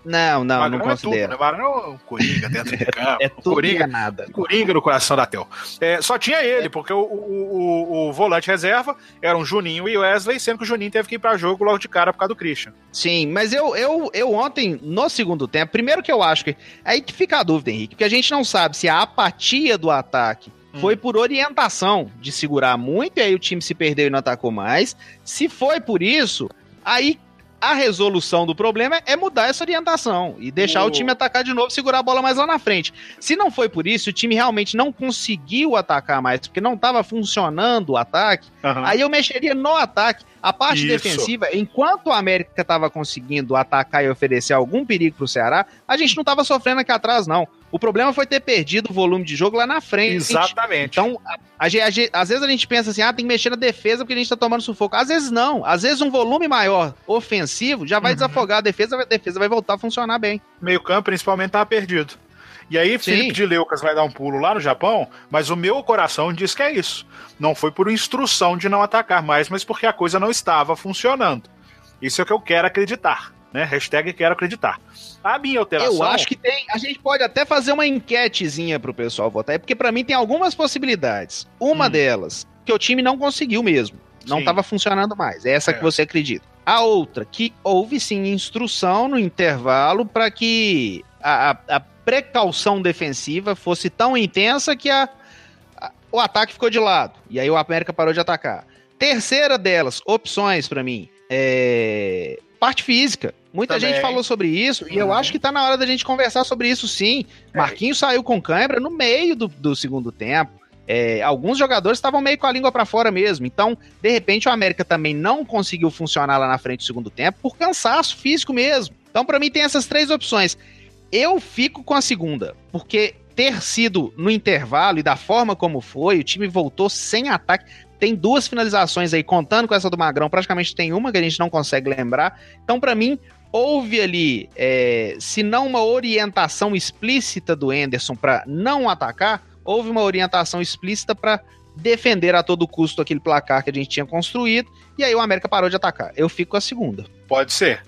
Não Magrão considero. É tudo, né? Magrão é um coringa dentro de campo. É tudo coringa, e nada. Coringa no coração da Tel. Só tinha ele, porque o volante reserva era um Juninho e Wesley, sendo que o Juninho teve que ir pra jogo logo de cara por causa do Christian. Sim, mas eu ontem, no segundo tempo, primeiro que eu acho que... Aí que fica a dúvida, Henrique, porque a gente não sabe se a apatia do ataque foi por orientação de segurar muito, e aí o time se perdeu e não atacou mais. Se foi por isso, aí a resolução do problema é mudar essa orientação e deixar o time atacar de novo, segurar a bola mais lá na frente. Se não foi por isso, o time realmente não conseguiu atacar mais, porque não estava funcionando o ataque, aí eu mexeria no ataque. A parte defensiva, enquanto o América estava conseguindo atacar e oferecer algum perigo para o Ceará, a gente não estava sofrendo aqui atrás, não. O problema foi ter perdido o volume de jogo lá na frente. Exatamente. Então, às vezes a gente pensa assim, tem que mexer na defesa porque a gente tá tomando sufoco. Às vezes não. Às vezes um volume maior ofensivo já vai desafogar a defesa vai voltar a funcionar bem. Meio campo, principalmente, tava perdido. E aí, Felipe de Leucas vai dar um pulo lá no Japão, mas o meu coração diz que é isso. Não foi por instrução de não atacar mais, mas porque a coisa não estava funcionando. Isso é o que eu quero acreditar, né? Hashtag quero acreditar. A minha alteração... Eu acho que tem... A gente pode até fazer uma enquetezinha pro pessoal votar, porque pra mim tem algumas possibilidades. Uma delas, que o time não conseguiu mesmo. Não estava funcionando mais. É essa que você acredita. A outra, que houve sim instrução no intervalo para que a precaução defensiva fosse tão intensa que o ataque ficou de lado. E aí o América parou de atacar. Terceira delas, opções para mim, parte física. Muita gente falou sobre isso e eu acho que tá na hora da gente conversar sobre isso sim. Marquinhos saiu com cãibra no meio do segundo tempo. Alguns jogadores estavam meio com a língua para fora mesmo. Então, de repente, o América também não conseguiu funcionar lá na frente do segundo tempo por cansaço físico mesmo. Então, para mim, tem essas três opções. Eu fico com a segunda, porque ter sido no intervalo e da forma como foi, o time voltou sem ataque. Tem duas finalizações aí, contando com essa do Magrão, praticamente tem uma que a gente não consegue lembrar. Então, para mim, houve ali, se não uma orientação explícita do Anderson para não atacar, houve uma orientação explícita para defender a todo custo aquele placar que a gente tinha construído, e aí o América parou de atacar. Eu fico com a segunda. Pode ser.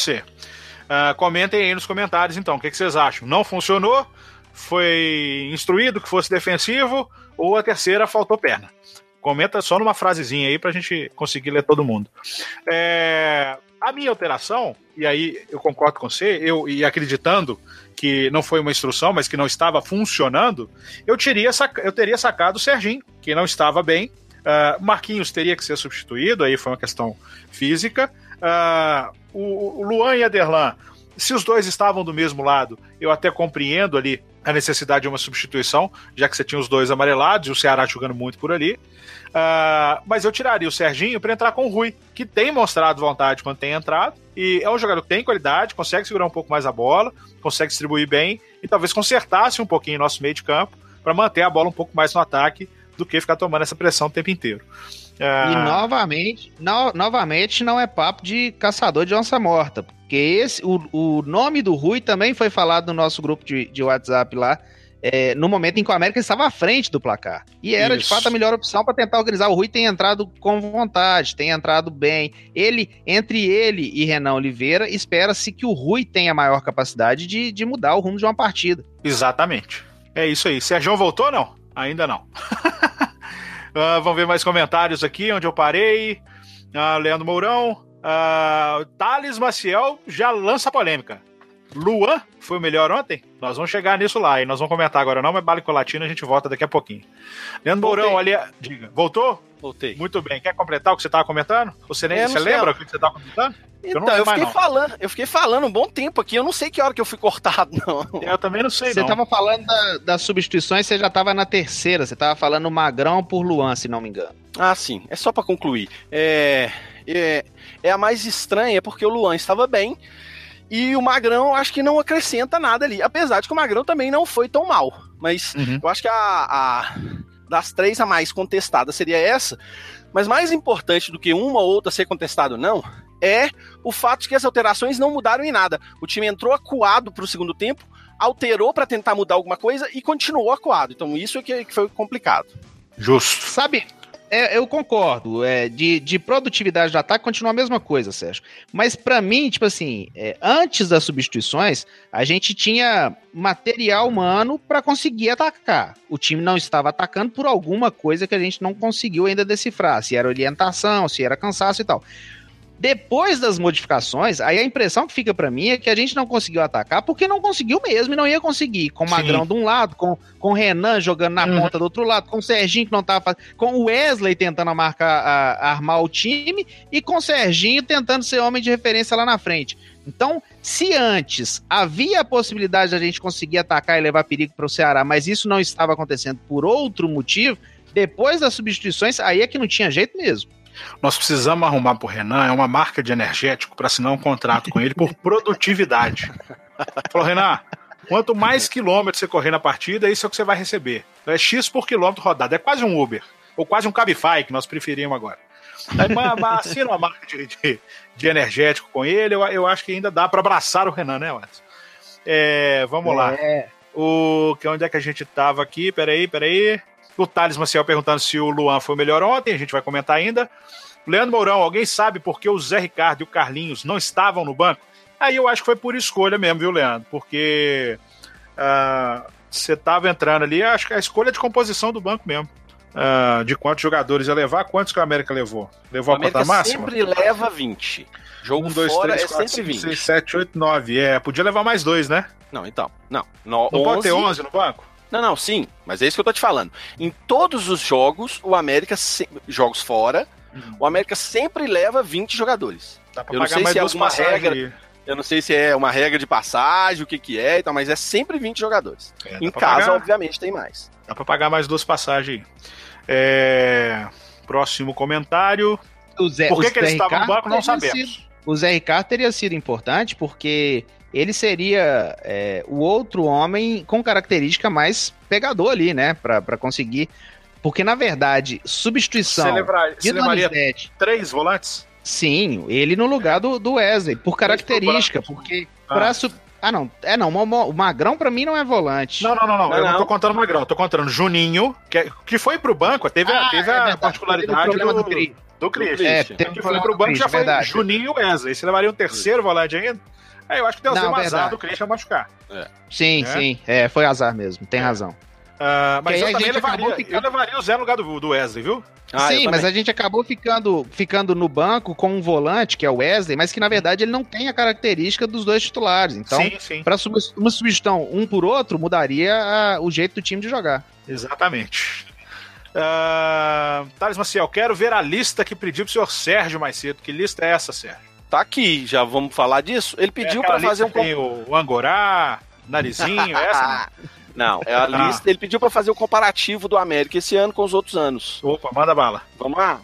Comentem aí nos comentários, então, o que vocês acham? Não funcionou? Foi instruído que fosse defensivo? Ou a terceira faltou perna? Comenta só numa frasezinha aí pra gente conseguir ler todo mundo. A minha alteração, e aí eu concordo com você, e acreditando que não foi uma instrução, mas que não estava funcionando, eu teria sacado o Serginho, que não estava bem. Marquinhos teria que ser substituído, aí foi uma questão física. O Luan e Aderlan, se os dois estavam do mesmo lado, eu até compreendo ali a necessidade de uma substituição, já que você tinha os dois amarelados e o Ceará jogando muito por ali. Mas eu tiraria o Serginho para entrar com o Rui, que tem mostrado vontade quando tem entrado, e é um jogador que tem qualidade, consegue segurar um pouco mais a bola, consegue distribuir bem, e talvez consertasse um pouquinho nosso meio de campo para manter a bola um pouco mais no ataque do que ficar tomando essa pressão o tempo inteiro. E novamente não é papo de caçador de onça morta, porque o nome do Rui também foi falado no nosso grupo de WhatsApp lá, no momento em que o América estava à frente do placar. E era, de fato, a melhor opção para tentar organizar. O Rui tem entrado com vontade, tem entrado bem. Entre ele e Renan Oliveira, espera-se que o Rui tenha maior capacidade de mudar o rumo de uma partida. Exatamente. É isso aí. Sérgio voltou, não? Ainda não. Vamos ver mais comentários aqui, onde eu parei. Leandro Mourão. Thales Maciel já lança polêmica. Luan foi o melhor ontem? Nós vamos chegar nisso lá, e nós vamos comentar agora não, mas Bala e Colatina a gente volta daqui a pouquinho. Leandro Mourão, ali, diga, voltou? Voltei. Muito bem, quer completar o que você estava comentando? Você lembra o que você estava comentando? Então, eu fiquei falando um bom tempo aqui, eu não sei que hora que eu fui cortado, não. Eu também não sei, Você estava falando das substituições, você já estava na terceira, você estava falando Magrão por Luan, se não me engano. Ah, sim, é só para concluir. É a mais estranha, porque o Luan estava bem, e o Magrão acho que não acrescenta nada ali, apesar de que o Magrão também não foi tão mal, mas eu acho que das três a mais contestada seria essa, mas mais importante do que uma ou outra ser contestada ou não, é o fato de que as alterações não mudaram em nada. O time entrou acuado pro segundo tempo, alterou para tentar mudar alguma coisa e continuou acuado, então isso é que foi complicado. Justo. Sabe Eu concordo. De produtividade do ataque continua a mesma coisa, Sérgio. Mas pra mim, tipo assim, antes das substituições, a gente tinha material humano pra conseguir atacar. O time não estava atacando por alguma coisa que a gente não conseguiu ainda decifrar. Se era orientação, se era cansaço e tal. Depois das modificações, aí a impressão que fica pra mim é que a gente não conseguiu atacar porque não conseguiu mesmo e não ia conseguir. Com o Magrão de um lado, com o Renan jogando na ponta do outro lado, com o Serginho que não tava fazendo, com o Wesley tentando armar o time e com o Serginho tentando ser homem de referência lá na frente. Então, se antes havia a possibilidade da gente conseguir atacar e levar perigo para o Ceará, mas isso não estava acontecendo por outro motivo, depois das substituições, aí é que não tinha jeito mesmo. Nós precisamos arrumar pro Renan uma marca de energético para assinar um contrato com ele por produtividade. Falou, Renan, quanto mais quilômetros você correr na partida, isso é o que você vai receber. Então é X por quilômetro rodado. É quase um Uber. Ou quase um Cabify, que nós preferimos agora. Aí assina uma marca de energético com ele. Eu acho que ainda dá para abraçar o Renan, né, Watson? Vamos lá. Onde é que a gente tava aqui? Peraí. O Thales Maciel perguntando se o Luan foi o melhor ontem, a gente vai comentar ainda. Leandro Mourão, alguém sabe por que o Zé Ricardo e o Carlinhos não estavam no banco? Aí eu acho que foi por escolha mesmo, viu, Leandro? Porque você estava entrando ali, acho que a escolha de composição do banco mesmo. De quantos jogadores ia levar, quantos que o América levou? Levou a cota máxima? Sempre leva 20. Jogo 1, 2, fora 3, é 4, sempre 5, 20. 6, 7, 8, 9. Podia levar mais 2, né? Não, então. Não pode ter 11 no banco? Não, sim, mas é isso que eu tô te falando. Em todos os jogos, o América, jogos fora, o América sempre leva 20 jogadores. Dá pra pagar mais duas passagens. Eu não sei se é uma regra de passagem, o que é, então, mas é sempre 20 jogadores. Em casa, obviamente, tem mais. Dá pra pagar mais 2 passagens aí. Próximo comentário. Por que ele estava no banco, não sabemos. O Zé Ricardo teria sido importante porque ele seria o outro homem com característica mais pegador ali, né? Pra conseguir. Porque, na verdade, substituição. Você levaria 3 volantes? Sim, ele no lugar do Wesley, por característica. Porque o Magrão pra mim não é volante. Não. Eu não tô contando o Magrão, eu tô contando Juninho, que foi pro banco, teve a particularidade do Christian. Que foi pro banco já foi Juninho e Wesley. Você levaria um terceiro volante ainda? Eu acho que deu um azar do Christian machucar. Sim. Foi azar mesmo, tem razão. Mas eu também levaria o Zé no lugar do Wesley, viu? Sim, mas a gente acabou ficando no banco com um volante, que é o Wesley, mas que na verdade ele não tem a característica dos dois titulares. Então, para uma substituição um por outro, mudaria o jeito do time de jogar. Exatamente. Thales Maciel, quero ver a lista que pediu pro senhor Sérgio mais cedo. Que lista é essa, Sérgio? Tá aqui, já vamos falar disso. Ele pediu para fazer um... Tem o Angorá, Narizinho, essa... Não, é a lista. Ele pediu pra fazer o comparativo do América esse ano com os outros anos. Opa, manda bala. Vamos lá?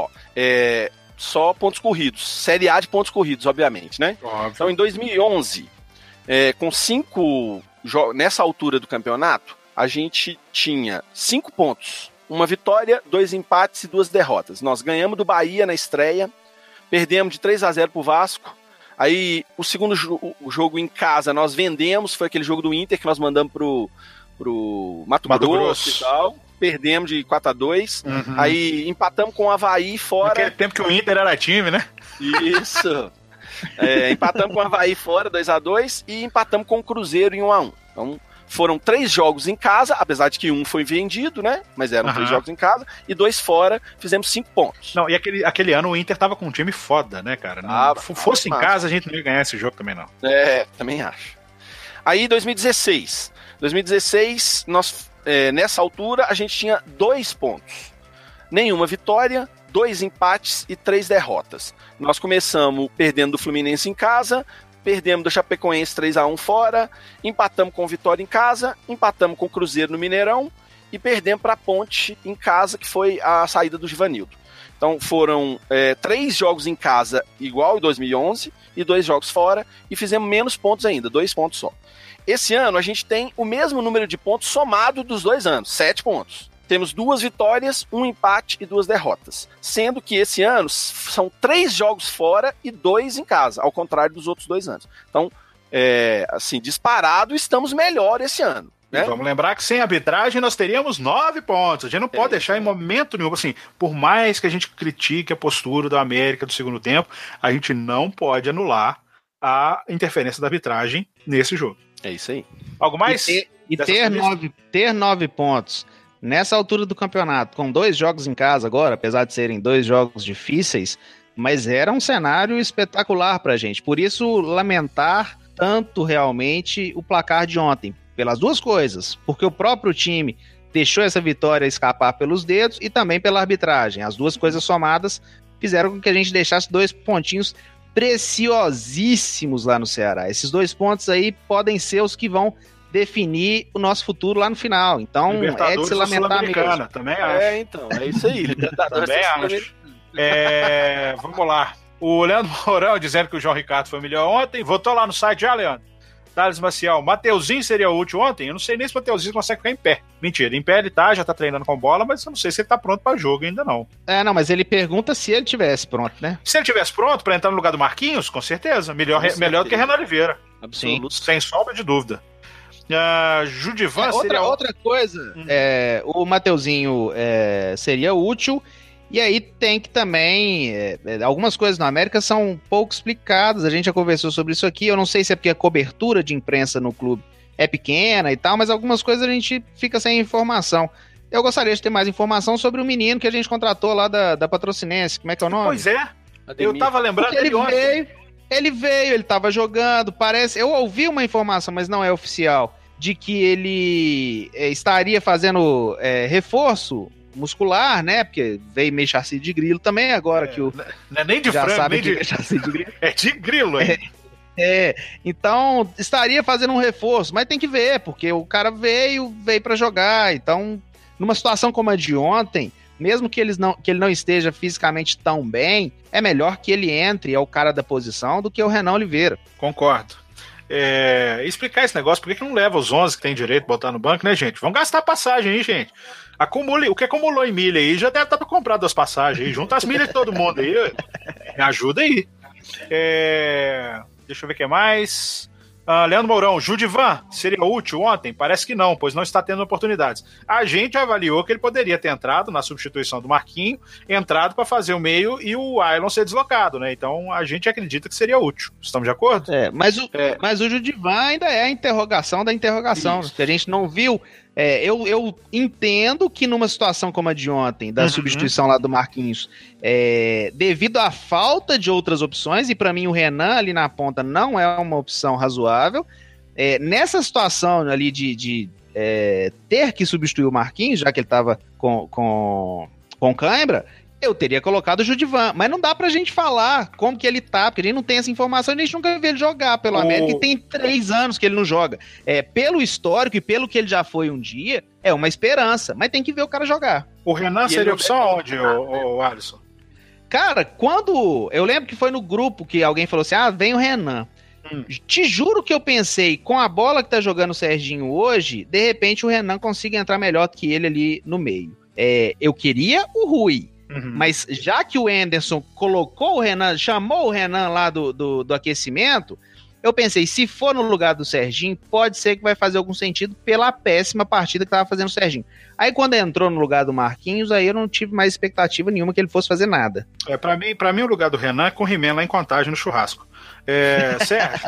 Só pontos corridos. Série A de pontos corridos, obviamente, né? Óbvio. Então, em 2011, com 5 jogos, nessa altura do campeonato, a gente tinha 5 pontos. 1 vitória, 2 empates e 2 derrotas. Nós ganhamos do Bahia na estreia, perdemos de 3-0 pro Vasco. Aí, o segundo jogo em casa, nós vendemos, foi aquele jogo do Inter que nós mandamos pro Mato Grosso e tal. Perdemos de 4-2. Uhum. Aí, empatamos com o Avaí fora. Naquele tempo que o Inter era time, né? Isso. Empatamos com o Avaí fora, 2-2. E empatamos com o Cruzeiro em 1-1. Então, foram 3 jogos em casa, apesar de que um foi vendido, né? Mas eram 3 jogos em casa. E 2 fora, fizemos 5 pontos. Não, e aquele ano o Inter tava com um time foda, né, cara? Fosse em casa, a gente não ia ganhar esse jogo também, não. Também acho. Aí, 2016. 2016, nós, nessa altura, a gente tinha 2 pontos. Nenhuma vitória, 2 empates e 3 derrotas. Nós começamos perdendo do Fluminense em casa, perdemos do Chapecoense 3-1 fora, empatamos com o Vitória em casa, empatamos com o Cruzeiro no Mineirão e perdemos para a Ponte em casa, que foi a saída do Givanildo. Então foram 3 jogos em casa igual em 2011 e 2 jogos fora e fizemos menos pontos ainda, 2 pontos só. Esse ano a gente tem o mesmo número de pontos somado dos 2 anos, 7 pontos. Temos 2 vitórias, 1 empate e 2 derrotas. Sendo que esse ano são 3 jogos fora e 2 em casa, ao contrário dos outros 2 anos. Então, assim, disparado, estamos melhor esse ano. E vamos lembrar que sem arbitragem nós teríamos 9 pontos. A gente não pode deixar em momento nenhum, assim, por mais que a gente critique a postura do América do segundo tempo, a gente não pode anular a interferência da arbitragem nesse jogo. É isso aí. Algo mais? Ter 9 pontos nessa altura do campeonato, com 2 jogos em casa agora, apesar de serem 2 jogos difíceis, mas era um cenário espetacular pra gente. Por isso, lamentar tanto realmente o placar de ontem. Pelas duas coisas, porque o próprio time deixou essa vitória escapar pelos dedos e também pela arbitragem. As duas coisas somadas fizeram com que a gente deixasse 2 pontinhos preciosíssimos lá no Ceará. Esses 2 pontos aí podem ser os que vão definir o nosso futuro lá no final. Então, é de se lamentar mesmo. Também acho. Então, é isso aí. Também acho. Vamos lá. O Leandro Mourão dizendo que o João Ricardo foi melhor ontem. Votou lá no site já, Leandro? Thales Maciel, Mateuzinho seria útil ontem? Eu não sei nem se o Mateuzinho consegue ficar em pé. Mentira, em pé ele tá, já tá treinando com bola, mas eu não sei se ele tá pronto pra jogo ainda não. Não, mas ele pergunta se ele tivesse pronto, né? Se ele tivesse pronto pra entrar no lugar do Marquinhos, com certeza. Melhor do que Renan Oliveira. Absoluto. Sem sombra de dúvida. Judivan seria... Outra coisa, o Mateuzinho seria útil. E aí tem que também, algumas coisas na América são pouco explicadas, a gente já conversou sobre isso aqui, eu não sei se é porque a cobertura de imprensa no clube é pequena e tal, mas algumas coisas a gente fica sem informação. Eu gostaria de ter mais informação sobre o menino que a gente contratou lá da Patrocinense, como é que é o nome? Pois é, eu tava lembrando dele ontem. Ele veio, ele tava jogando, parece, eu ouvi uma informação, mas não é oficial, de que ele estaria fazendo reforço muscular, né? Porque veio meio chassi de grilo também, agora que o... Não é nem de frango, nem de chassi de grilo. É de grilo, hein? Então estaria fazendo um reforço, mas tem que ver, porque o cara veio para jogar, então numa situação como a de ontem, mesmo que ele não esteja fisicamente tão bem, é melhor que ele entre, é o cara da posição, do que o Renan Oliveira. Concordo. Explicar esse negócio, por que não leva os 11 que tem direito a botar no banco, né, gente? Vamos gastar passagem aí, gente. Acumule, o que acumulou em milha aí já deve estar para comprar 2 passagens aí. Junta as milhas de todo mundo aí. Me ajuda aí. Deixa eu ver o que mais. Leandro Mourão, Judivan seria útil ontem? Parece que não, pois não está tendo oportunidades. A gente avaliou que ele poderia ter entrado na substituição do Marquinho, entrado para fazer o meio e o Ailon ser deslocado, né? Então a gente acredita que seria útil. Estamos de acordo? Mas o Judivan ainda é a interrogação da interrogação, que a gente não viu. Eu entendo que numa situação como a de ontem, da substituição lá do Marquinhos, devido à falta de outras opções, e para mim o Renan ali na ponta não é uma opção razoável, nessa situação ali de ter que substituir o Marquinhos, já que ele estava com cãibra, eu teria colocado o Judivan, mas não dá pra gente falar como que ele tá, porque a gente não tem essa informação, a gente nunca vê ele jogar pelo América, e tem 3 anos que ele não joga. Pelo histórico e pelo que ele já foi um dia, é uma esperança, mas tem que ver o cara jogar. O Renan seria opção aonde, o Alisson? Cara, eu lembro que foi no grupo que alguém falou assim, vem o Renan. Te juro que eu pensei, com a bola que tá jogando o Serginho hoje, de repente o Renan consiga entrar melhor do que ele ali no meio. Eu queria o Rui, mas já que o Anderson colocou o Renan, chamou o Renan lá do aquecimento, eu pensei, se for no lugar do Serginho, pode ser que vai fazer algum sentido pela péssima partida que tava fazendo o Serginho. Aí quando entrou no lugar do Marquinhos, aí eu não tive mais expectativa nenhuma que ele fosse fazer nada. Pra mim o lugar do Renan é com o He-Man lá em Contagem no churrasco. Sérgio?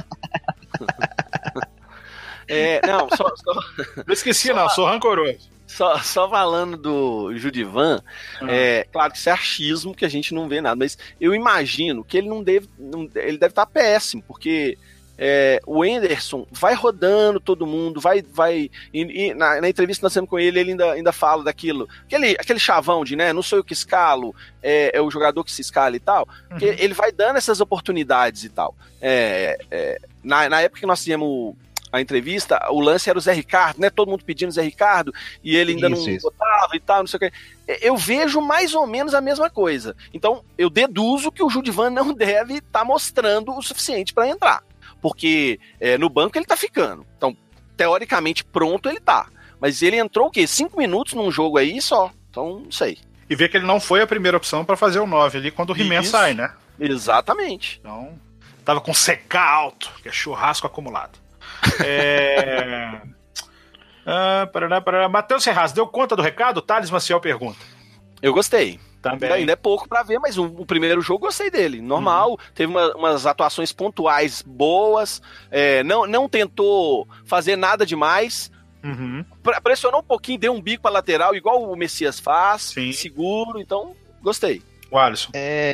Não esqueci não, sou rancoroso. Só falando do Judivan, claro que isso é achismo, que a gente não vê nada, mas eu imagino que ele ele deve estar péssimo, porque o Anderson vai rodando todo mundo, e na entrevista que nós temos com ele, ele ainda fala daquilo, aquele chavão de, não sou eu que escalo, é o jogador que se escala e tal, que ele vai dando essas oportunidades e tal. Na época que nós fizemos a entrevista, o lance era o Zé Ricardo, né? Todo mundo pedindo o Zé Ricardo, e ele ainda não botava e tal, não sei o que. Eu vejo mais ou menos a mesma coisa. Então, eu deduzo que o Judivan não deve estar mostrando o suficiente para entrar. Porque no banco ele tá ficando. Então, teoricamente, pronto ele tá. Mas ele entrou o quê? 5 minutos num jogo aí só. Então, não sei. E ver que ele não foi a primeira opção para fazer o 9 ali quando o He-Man sai, né? Exatamente. Então, tava com CK alto, que é churrasco acumulado. Matheus Serraz, deu conta do recado? Thales Maciel pergunta. Eu gostei. Também. Ainda é pouco pra ver, mas o primeiro jogo eu gostei dele. Normal, teve umas atuações pontuais boas, não tentou fazer nada demais, pressionou um pouquinho, deu um bico pra lateral, igual o Messias faz, seguro, então gostei. O Alisson.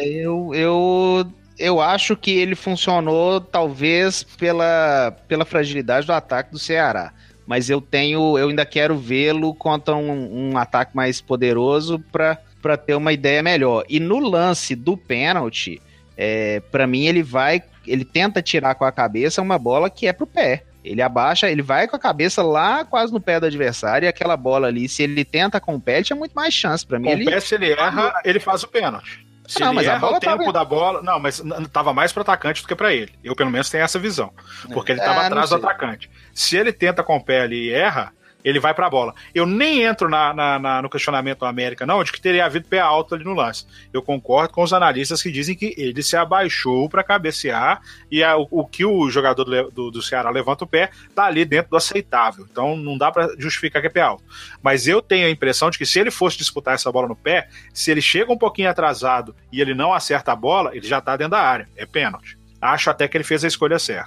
Eu acho que ele funcionou talvez pela fragilidade do ataque do Ceará. Mas eu ainda quero vê-lo contra um ataque mais poderoso para ter uma ideia melhor. E no lance do pênalti, para mim ele tenta tirar com a cabeça uma bola que é pro pé. Ele abaixa, ele vai com a cabeça lá quase no pé do adversário, e aquela bola ali, se ele tenta com o pé, ele tinha muito mais chance. Para mim, com o pé, se ele erra, ele faz o pênalti. Se ele erra o tempo da bola... Não, mas tava mais pro atacante do que pra ele. Eu, pelo menos, tenho essa visão. Porque ele tava atrás do atacante. Se ele tenta com o pé ali e erra, ele vai pra bola. Eu nem entro no questionamento do América, não, de que teria havido pé alto ali no lance. Eu concordo com os analistas que dizem que ele se abaixou pra cabecear e o que o jogador do Ceará levanta o pé tá ali dentro do aceitável. Então não dá pra justificar que é pé alto. Mas eu tenho a impressão de que se ele fosse disputar essa bola no pé, se ele chega um pouquinho atrasado e ele não acerta a bola, ele já tá dentro da área. É pênalti. Acho até que ele fez a escolha certa.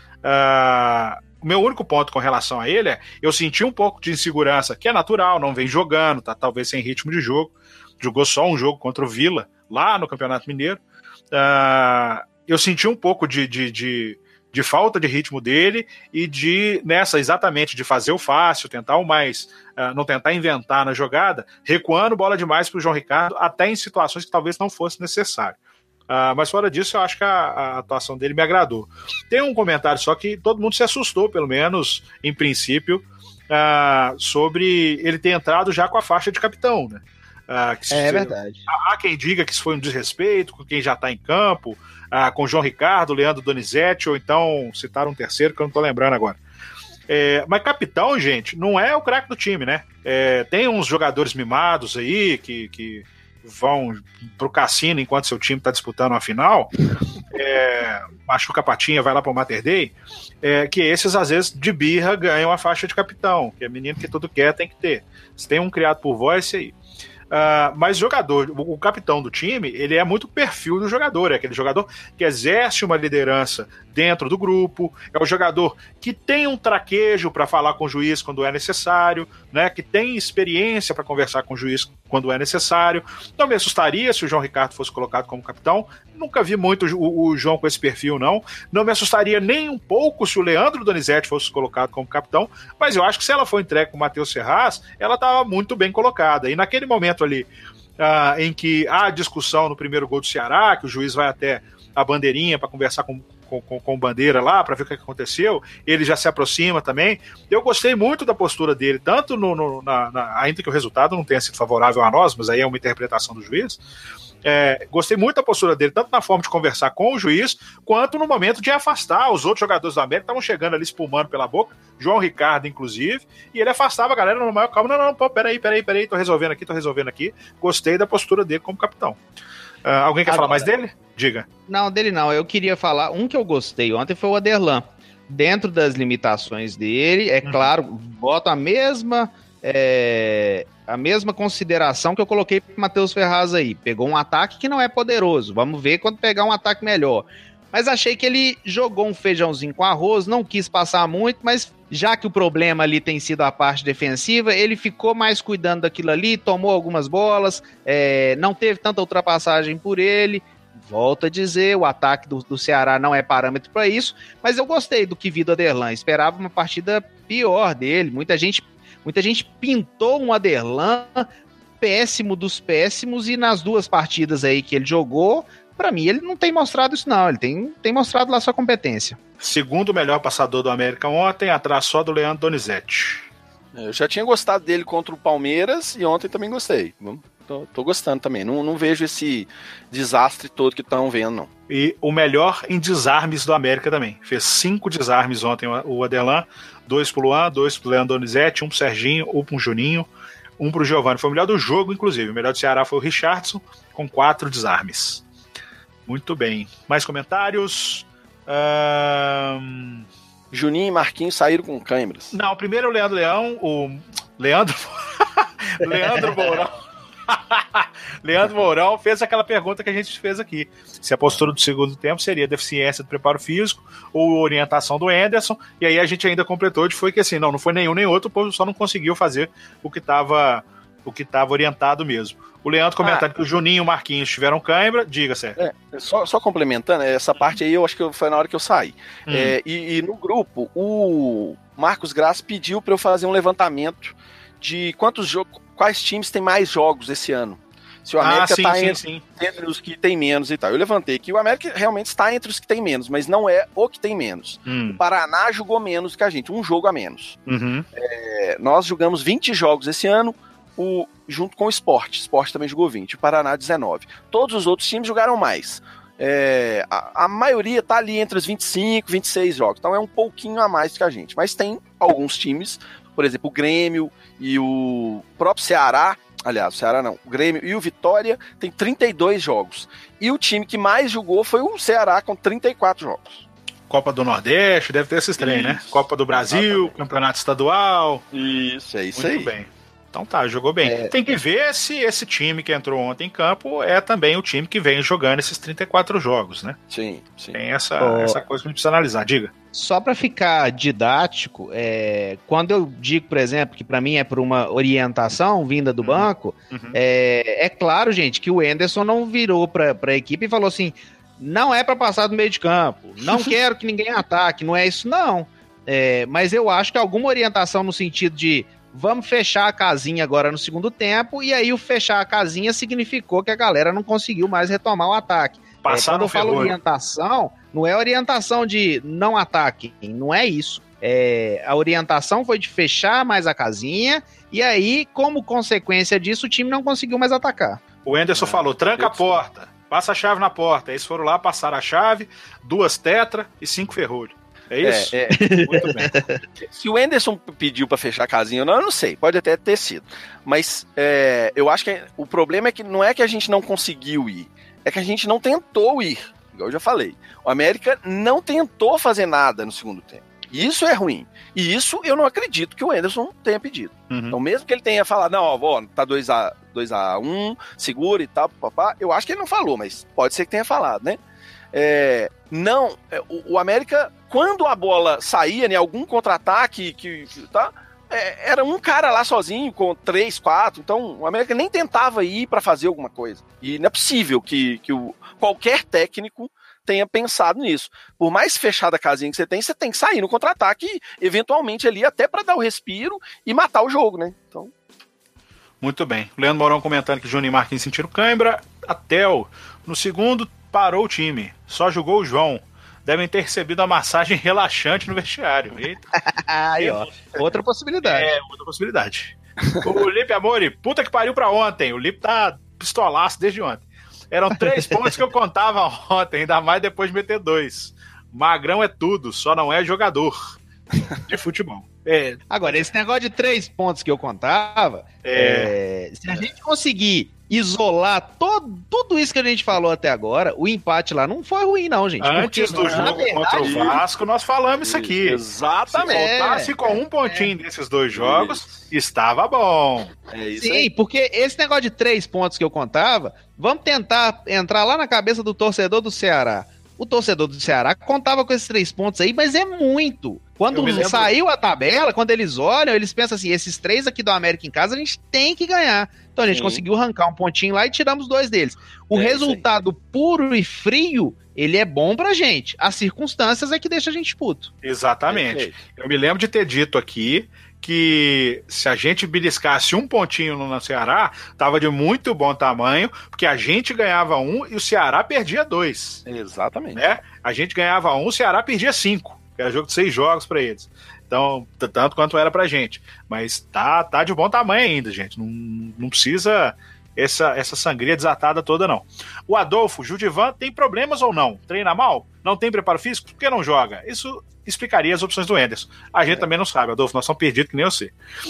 O meu único ponto com relação a ele eu senti um pouco de insegurança, que é natural, não vem jogando, tá talvez sem ritmo de jogo, jogou só um jogo contra o Vila, lá no Campeonato Mineiro. Eu senti um pouco de falta de ritmo dele e exatamente de fazer o fácil, tentar o mais, não tentar inventar na jogada, recuando bola demais pro João Ricardo, até em situações que talvez não fosse necessário. Mas fora disso, eu acho que a atuação dele me agradou. Tem um comentário só que todo mundo se assustou, pelo menos em princípio, sobre ele ter entrado já com a faixa de capitão, né? Verdade. Há quem diga que isso foi um desrespeito com quem já está em campo, com João Ricardo, Leandro Donizete, ou então citaram um terceiro que eu não estou lembrando agora. Mas capitão, gente, não é o craque do time, né? Tem uns jogadores mimados aí que vão pro cassino enquanto seu time está disputando uma final, machuca a patinha, vai lá pro Mater Dei, que esses às vezes de birra ganham a faixa de capitão, que é menino que tudo quer, tem que ter. Se tem um criado por voz, aí. Mas o capitão do time, ele é muito perfil do jogador, é aquele jogador que exerce uma liderança dentro do grupo, é o jogador que tem um traquejo para falar com o juiz quando é necessário, né, que tem experiência para conversar com o juiz quando é necessário. Não me assustaria se o João Ricardo fosse colocado como capitão, nunca vi muito o João com esse perfil, não me assustaria nem um pouco se o Leandro Donizete fosse colocado como capitão, mas eu acho que se ela for entregue com o Matheus Serraz, ela estava muito bem colocada, e naquele momento ali, em que há discussão no primeiro gol do Ceará, que o juiz vai até a bandeirinha para conversar com o Bandeira lá, para ver o que aconteceu, ele já se aproxima também. Eu gostei muito da postura dele, tanto ainda que o resultado não tenha sido favorável a nós, mas aí é uma interpretação do juiz. Gostei muito da postura dele, tanto na forma de conversar com o juiz, quanto no momento de afastar os outros jogadores do América, estavam chegando ali espumando pela boca, João Ricardo inclusive, e ele afastava a galera no maior calma. Não, peraí, tô resolvendo aqui. Gostei da postura dele como capitão. Alguém quer falar mais dele? Diga. Não, dele não. Eu queria falar, um que eu gostei ontem foi o Aderlan. Dentro das limitações dele, claro, boto a mesma consideração que eu coloquei pro Matheus Ferraz aí. Pegou um ataque que não é poderoso. Vamos ver quando pegar um ataque melhor. Mas achei que ele jogou um feijãozinho com arroz, não quis passar muito, mas já que o problema ali tem sido a parte defensiva, ele ficou mais cuidando daquilo ali, tomou algumas bolas, não teve tanta ultrapassagem por ele. Volto a dizer, o ataque do Ceará não é parâmetro para isso, mas eu gostei do que vi do Aderlan. Esperava uma partida pior dele. Muita gente pintou um Aderlan péssimo dos péssimos, e nas duas partidas aí que ele jogou, pra mim ele não tem mostrado isso não, ele tem mostrado lá sua competência. Segundo melhor passador do América ontem, atrás só do Leandro Donizete. Eu já tinha gostado dele contra o Palmeiras e ontem também gostei. Tô gostando também, não vejo esse desastre todo que estão vendo, não. E o melhor em desarmes do América também, fez 5 desarmes ontem o Aderlan, 2 pro Luan, 2 pro Leandro Donizete, 1 pro Serginho, 1 pro Juninho, 1 pro Giovani. Foi o melhor do jogo, inclusive. O melhor do Ceará foi o Richardson, com 4 desarmes. Muito bem. Mais comentários? Juninho e Marquinhos saíram com câimbras. Não, primeiro o Leandro Leão, o Leandro Mourão. Leandro Mourão fez aquela pergunta que a gente fez aqui. Se a postura do segundo tempo seria deficiência do preparo físico ou orientação do Anderson, e aí a gente ainda completou de foi que assim, não foi nenhum nem outro, o povo só não conseguiu fazer o que estava orientado mesmo. O Leandro comentando que o Juninho e o Marquinhos tiveram cãibra, diga, Sérgio. Só complementando, essa parte aí eu acho que foi na hora que eu saí. E no grupo, o Marcos Graça pediu para eu fazer um levantamento de quais times têm mais jogos esse ano. Se o América está entre os que tem menos e tal. Eu levantei que o América realmente está entre os que tem menos, mas não é o que tem menos. O Paraná jogou menos que a gente, um jogo a menos. Nós jogamos 20 jogos esse ano, junto com o Sport. O Sport também jogou 20, o Paraná 19. Todos os outros times jogaram mais. A maioria está ali entre os 25 e 26 jogos, então é um pouquinho a mais que a gente. Mas tem alguns times, por exemplo, o Grêmio e o próprio Ceará, aliás, o Ceará não, o Grêmio e o Vitória tem 32 jogos. E o time que mais jogou foi o Ceará com 34 jogos. Copa do Nordeste, deve ter esses trem, né? Copa do Brasil, exatamente. Campeonato Estadual. Isso, é isso aí. Muito bem. Então tá, jogou bem. Tem que ver se esse time que entrou ontem em campo é também o time que vem jogando esses 34 jogos, né? Sim. Tem essa coisa que a gente precisa analisar. Diga. Só para ficar didático, quando eu digo, por exemplo, que para mim é por uma orientação vinda do banco, é claro, gente, que o Anderson não virou para a equipe e falou assim, não é para passar do meio de campo, não quero que ninguém ataque, não é isso não. Mas eu acho que alguma orientação no sentido de vamos fechar a casinha agora no segundo tempo, e aí o fechar a casinha significou que a galera não conseguiu mais retomar o ataque. Quando eu falo orientação, não é orientação de não ataque, não é isso. A orientação foi de fechar mais a casinha, e aí, como consequência disso, o time não conseguiu mais atacar. O Anderson falou, tranca a porta, passa a chave na porta. Eles foram lá, passaram a chave, 2 tetra e 5 ferrolhos. É isso? Muito bem. Se o Anderson pediu pra fechar a casinha ou não, eu não sei. Pode até ter sido. Mas eu acho que o problema é que não é que a gente não conseguiu ir. É que a gente não tentou ir. Igual eu já falei. O América não tentou fazer nada no segundo tempo. E isso é ruim. E isso eu não acredito que o Anderson tenha pedido. Então mesmo que ele tenha falado, não, ó, tá 2-1, segura e tal, papá, eu acho que ele não falou, mas pode ser que tenha falado, né? O América, quando a bola saía em algum contra-ataque, era um cara lá sozinho com 3, 4, então o América nem tentava ir para fazer alguma coisa. E não é possível que qualquer técnico tenha pensado nisso. Por mais fechada a casinha que você tem que sair no contra-ataque, eventualmente ali, até para dar o respiro e matar o jogo, né? Então... Muito bem. O Leandro Mourão comentando que Juninho e Marquinhos sentiram cãibra. Atel, no segundo, parou o time. Só jogou o João. Devem ter recebido a massagem relaxante no vestiário. Eita. Aí, ó. Outra possibilidade. Outra possibilidade. O Lipe Amori, puta que pariu pra ontem. O Lipe tá pistolaço desde ontem. Eram 3 pontos que eu contava ontem, ainda mais depois de meter 2. Magrão é tudo, só não é jogador de futebol. Agora, esse negócio de 3 pontos que eu contava, se a gente conseguir isolar tudo isso que a gente falou até agora, o empate lá não foi ruim, não, gente. Antes do jogo contra o Vasco, nós falamos isso aqui. Exatamente. Se voltasse com um pontinho desses 2 jogos, estava bom. Sim, aí. Porque esse negócio de 3 pontos que eu contava, vamos tentar entrar lá na cabeça do torcedor do Ceará. O torcedor do Ceará contava com esses 3 pontos aí, mas é muito. Quando saiu a tabela, quando eles olham, eles pensam assim, esses 3 aqui do América em casa, a gente tem que ganhar. Então a gente conseguiu arrancar um pontinho lá e tiramos 2 deles. O resultado puro e frio, ele é bom pra gente. As circunstâncias é que deixa a gente puto. Exatamente. Eu me lembro de ter dito aqui que se a gente beliscasse um pontinho no Ceará, tava de muito bom tamanho, porque a gente ganhava 1 e o Ceará perdia 2. Exatamente. Né? A gente ganhava 1, o Ceará perdia 5. Era jogo de 6 jogos para eles. Então, tanto quanto era pra gente. Mas tá de bom tamanho ainda, gente. Não precisa essa sangria desatada toda, não. O Adolfo, Judivan tem problemas ou não? Treina mal? Não tem preparo físico? Por que não joga? Isso explicaria as opções do Anderson. A gente também não sabe, Adolfo, nós somos perdidos que nem você.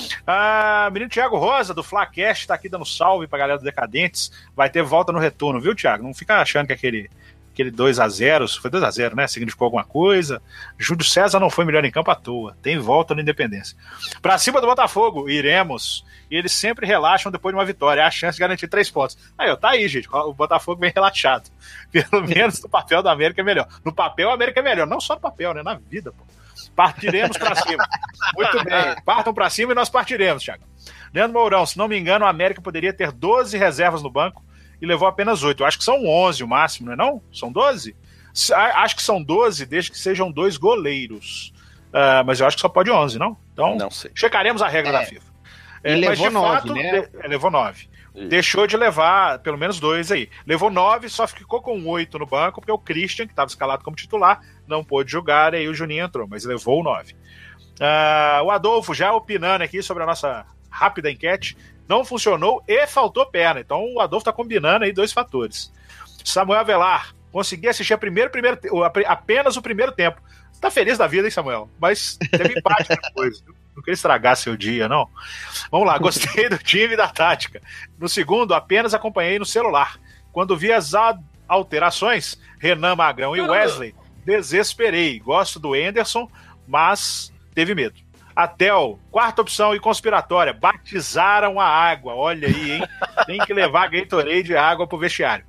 Menino Thiago Rosa, do Flacast, tá aqui dando salve pra galera do Decadentes. Vai ter volta no retorno, viu, Thiago? Não fica achando que aquele aquele 2-0, foi 2-0, né? Significou alguma coisa. Júlio César não foi melhor em campo à toa. Tem volta no Independência. Pra cima do Botafogo, iremos. E eles sempre relaxam depois de uma vitória. É a chance de garantir 3 pontos. Aí, ó, tá aí, gente. O Botafogo vem relaxado. Pelo menos no papel da América é melhor. No papel, a América é melhor. Não só no papel, né? Na vida, pô. Partiremos pra cima. Muito bem. Partam pra cima e nós partiremos, Thiago. Leandro Mourão, se não me engano, a América poderia ter 12 reservas no banco e levou apenas 8. Eu acho que são 11 o máximo, não é não? São 12? Acho que são 12, desde que sejam 2 goleiros. Mas eu acho que só pode 11, não? Então, não sei. Checaremos a regra da FIFA. Ele levou 9, né? Levou 9. Deixou de levar pelo menos 2 aí. Levou 9, só ficou com 8 no banco, porque o Christian, que estava escalado como titular, não pôde jogar, e aí o Juninho entrou, mas levou 9. O Adolfo já opinando aqui sobre a nossa rápida enquete, não funcionou e faltou perna. Então o Adolfo está combinando aí 2 fatores. Samuel Avelar, consegui assistir apenas o primeiro tempo. Tá feliz da vida, hein, Samuel? Mas teve empate depois. Não queria estragar seu dia, não. Vamos lá, gostei do time e da tática. No segundo, apenas acompanhei no celular. Quando vi as alterações, Renan, Magrão e Wesley, desesperei. Gosto do Anderson, mas teve medo. Atel, quarta opção e conspiratória, batizaram a água. Olha aí, hein? Tem que levar Gatorade e água pro vestiário.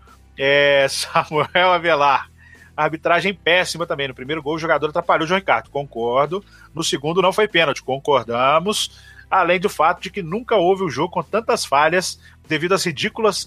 Samuel Avelar. Arbitragem péssima também. No primeiro gol, o jogador atrapalhou o João Ricardo. Concordo. No segundo, não foi pênalti. Concordamos. Além do fato de que nunca houve um jogo com tantas falhas devido às ridículas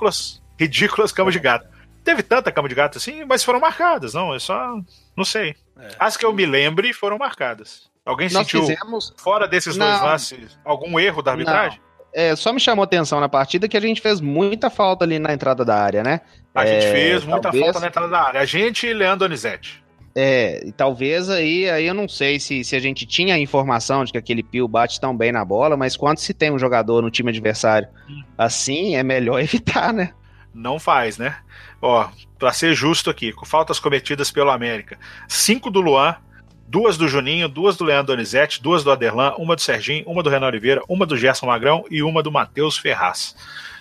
camas de gato. Teve tanta cama de gato assim, mas foram marcadas. Não, eu só não sei. As que eu me lembre foram marcadas. Alguém sentiu, fora desses 2 lances, algum erro da arbitragem? Só me chamou atenção na partida que a gente fez muita falta ali na entrada da área, né? A gente fez muita falta na entrada da área. A gente e Leandro Donizete. E talvez aí eu não sei se a gente tinha a informação de que aquele Pio bate tão bem na bola, mas quando se tem um jogador no time adversário assim, é melhor evitar, né? Não faz, né? Ó, pra ser justo aqui, com faltas cometidas pelo América, 5 do Luan, 2 do Juninho, 2 do Leandro Donizete, 2 do Aderlan, 1 do Serginho, 1 do Renan Oliveira, 1 do Gerson Magrão e 1 do Matheus Ferraz.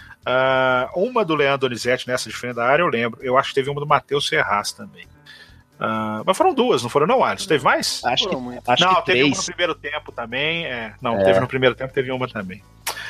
1 do Leandro Donizete nessa de frente da área, eu lembro. Eu acho que teve 1 do Matheus Ferraz também. Mas foram 2, não foram não, Alisson? Teve mais? Acho que teve 3. 1 no primeiro tempo também. Teve no primeiro tempo, teve 1 também.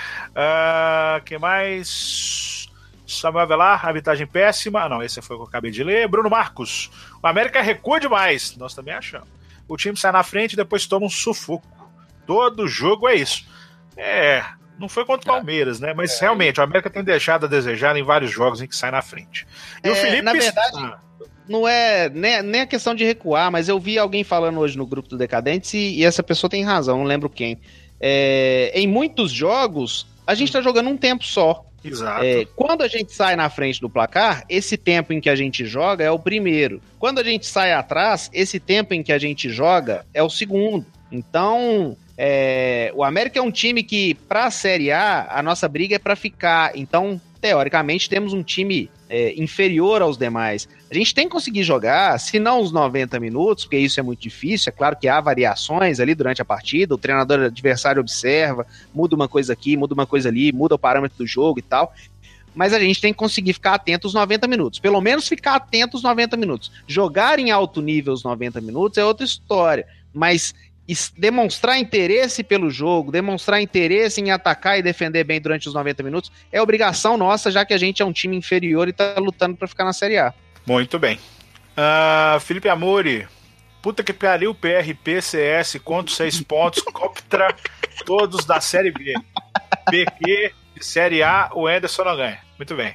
Que mais? Samuel Avelar, arbitragem péssima. Não, esse foi o que eu acabei de ler. Bruno Marcos, o América recua demais. Nós também achamos. O time sai na frente e depois toma um sufoco. Todo jogo é isso. Não foi contra o Palmeiras, né? Mas realmente, o América tem deixado a desejar em vários jogos em que sai na frente. E o Felipe... Na verdade, não é nem a questão de recuar, mas eu vi alguém falando hoje no grupo do Decadentes e essa pessoa tem razão, não lembro quem. Em muitos jogos, a gente tá jogando um tempo só. Exato. Quando a gente sai na frente do placar, esse tempo em que a gente joga é o primeiro. Quando a gente sai atrás, esse tempo em que a gente joga é o segundo. Então, o América é um time que, pra Série A nossa briga é pra ficar. Então, teoricamente, temos um time inferior aos demais. A gente tem que conseguir jogar, se não os 90 minutos, porque isso é muito difícil. É claro que há variações ali durante a partida, o treinador adversário observa, muda uma coisa aqui, muda uma coisa ali, muda o parâmetro do jogo e tal. Mas a gente tem que conseguir ficar atento os 90 minutos. Pelo menos ficar atento os 90 minutos. Jogar em alto nível os 90 minutos é outra história. Mas demonstrar interesse pelo jogo, demonstrar interesse em atacar e defender bem durante os 90 minutos é obrigação nossa, já que a gente é um time inferior e tá lutando para ficar na Série A. Muito bem. Felipe Amori, puta que pariu, PRP, CS, conto 6 pontos contra todos da Série B. PQ de Série A, o Anderson não ganha. Muito bem.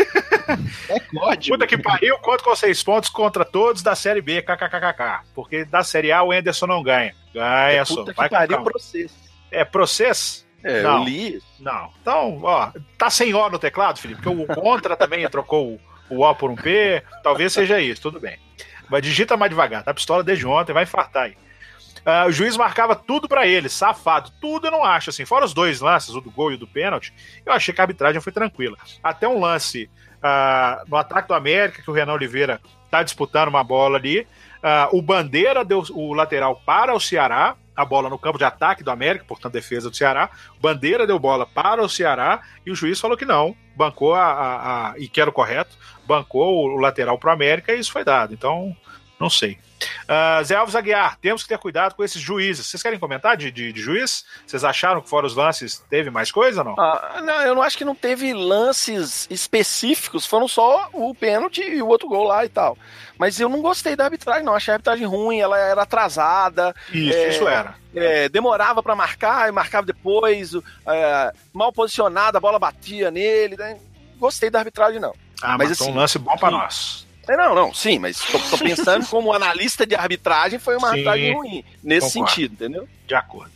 Código. Puta que pariu, conto com 6 pontos contra todos da Série B, kkkk. Porque da Série A o Anderson não ganha. Ganha só. Puta que pariu, processo. Processo? Não. Eu li isso. Não. Então, tá sem O no teclado, Felipe? Porque o contra também trocou o O por um P. Talvez seja isso, tudo bem. Mas digita mais devagar, tá pistola desde ontem, vai infartar aí. O juiz marcava tudo pra ele, safado. Tudo eu não acho, assim. Fora os 2 lances, o do gol e o do pênalti, eu achei que a arbitragem foi tranquila. Até um lance no ataque do América, que o Renan Oliveira tá disputando uma bola ali. O Bandeira deu o lateral para o Ceará, a bola no campo de ataque do América, portanto defesa do Ceará. Bandeira deu bola para o Ceará e o juiz falou que não, bancou e que era o correto, bancou o lateral para o América e isso foi dado. Então, não sei. Zé Alves Aguiar, temos que ter cuidado com esses juízes. Vocês querem comentar de juiz? Vocês acharam que fora os lances teve mais coisa ou não? Não, eu não acho que não teve lances específicos, foram só o pênalti e o outro gol lá e tal. Mas eu não gostei da arbitragem, não. Achei a arbitragem ruim, ela era atrasada. Isso era. Demorava pra marcar e marcava depois. Mal posicionada, a bola batia nele. Né? Gostei da arbitragem, não. Mas assim, um lance bom pra nós. Não, sim, mas tô pensando como analista de arbitragem, foi uma arbitragem ruim, nesse sentido, entendeu? De acordo.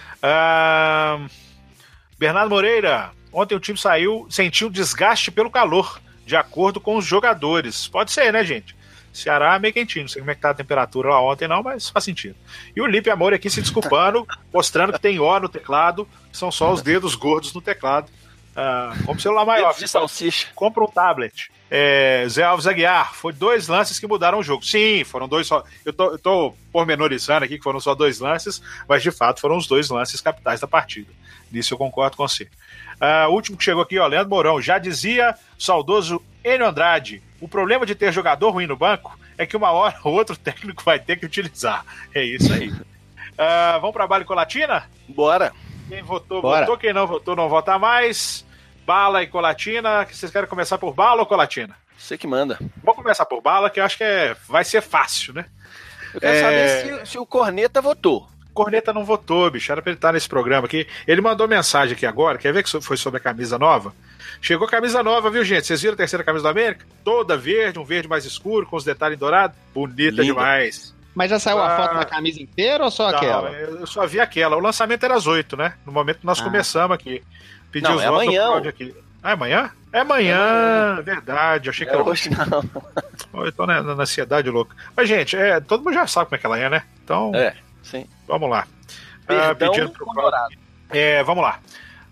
Bernardo Moreira, ontem o time sentiu desgaste pelo calor, de acordo com os jogadores. Pode ser, né, gente? Ceará meio quentinho, não sei como é que tá a temperatura lá ontem não, mas faz sentido. E o Lipe Amor aqui se desculpando, mostrando que tem O no teclado, que são só os dedos gordos no teclado. Como celular maior. De salsicha. Compra um tablet. Zé Alves Aguiar, foi 2 lances que mudaram o jogo. Sim, foram 2 só. Eu tô pormenorizando aqui que foram só 2 lances, mas de fato foram os 2 lances capitais da partida. Nisso eu concordo com você. O último que chegou aqui, Leandro Mourão, já dizia o saudoso Enio Andrade: o problema de ter jogador ruim no banco é que uma hora ou outro técnico vai ter que utilizar. É isso aí. Vamos para a Bala e Colatina? Bora. Quem votou, votou. Quem não votou, não vota mais. Bala e Colatina. Vocês querem começar por Bala ou Colatina? Você que manda. Vou começar por Bala, que eu acho que vai ser fácil, né? Eu quero saber se o Corneta votou. Corneta não votou, bicho. Era pra ele estar nesse programa aqui. Ele mandou mensagem aqui agora. Quer ver que foi sobre a camisa nova? Chegou a camisa nova, viu, gente? Vocês viram a terceira camisa do América? Toda verde, um verde mais escuro, com os detalhes em dourado. Bonita demais. Mas já saiu a foto da camisa inteira ou só aquela? Eu só vi aquela. O lançamento era às 8, né? No momento que nós começamos aqui. Pedi os votos amanhã. Aqui. É amanhã? É amanhã, verdade. Achei que era hoje, não. Eu tô na ansiedade louca. Mas, gente, todo mundo já sabe como é que ela é, né? Então, sim. Vamos lá. Pedindo pro vamos lá.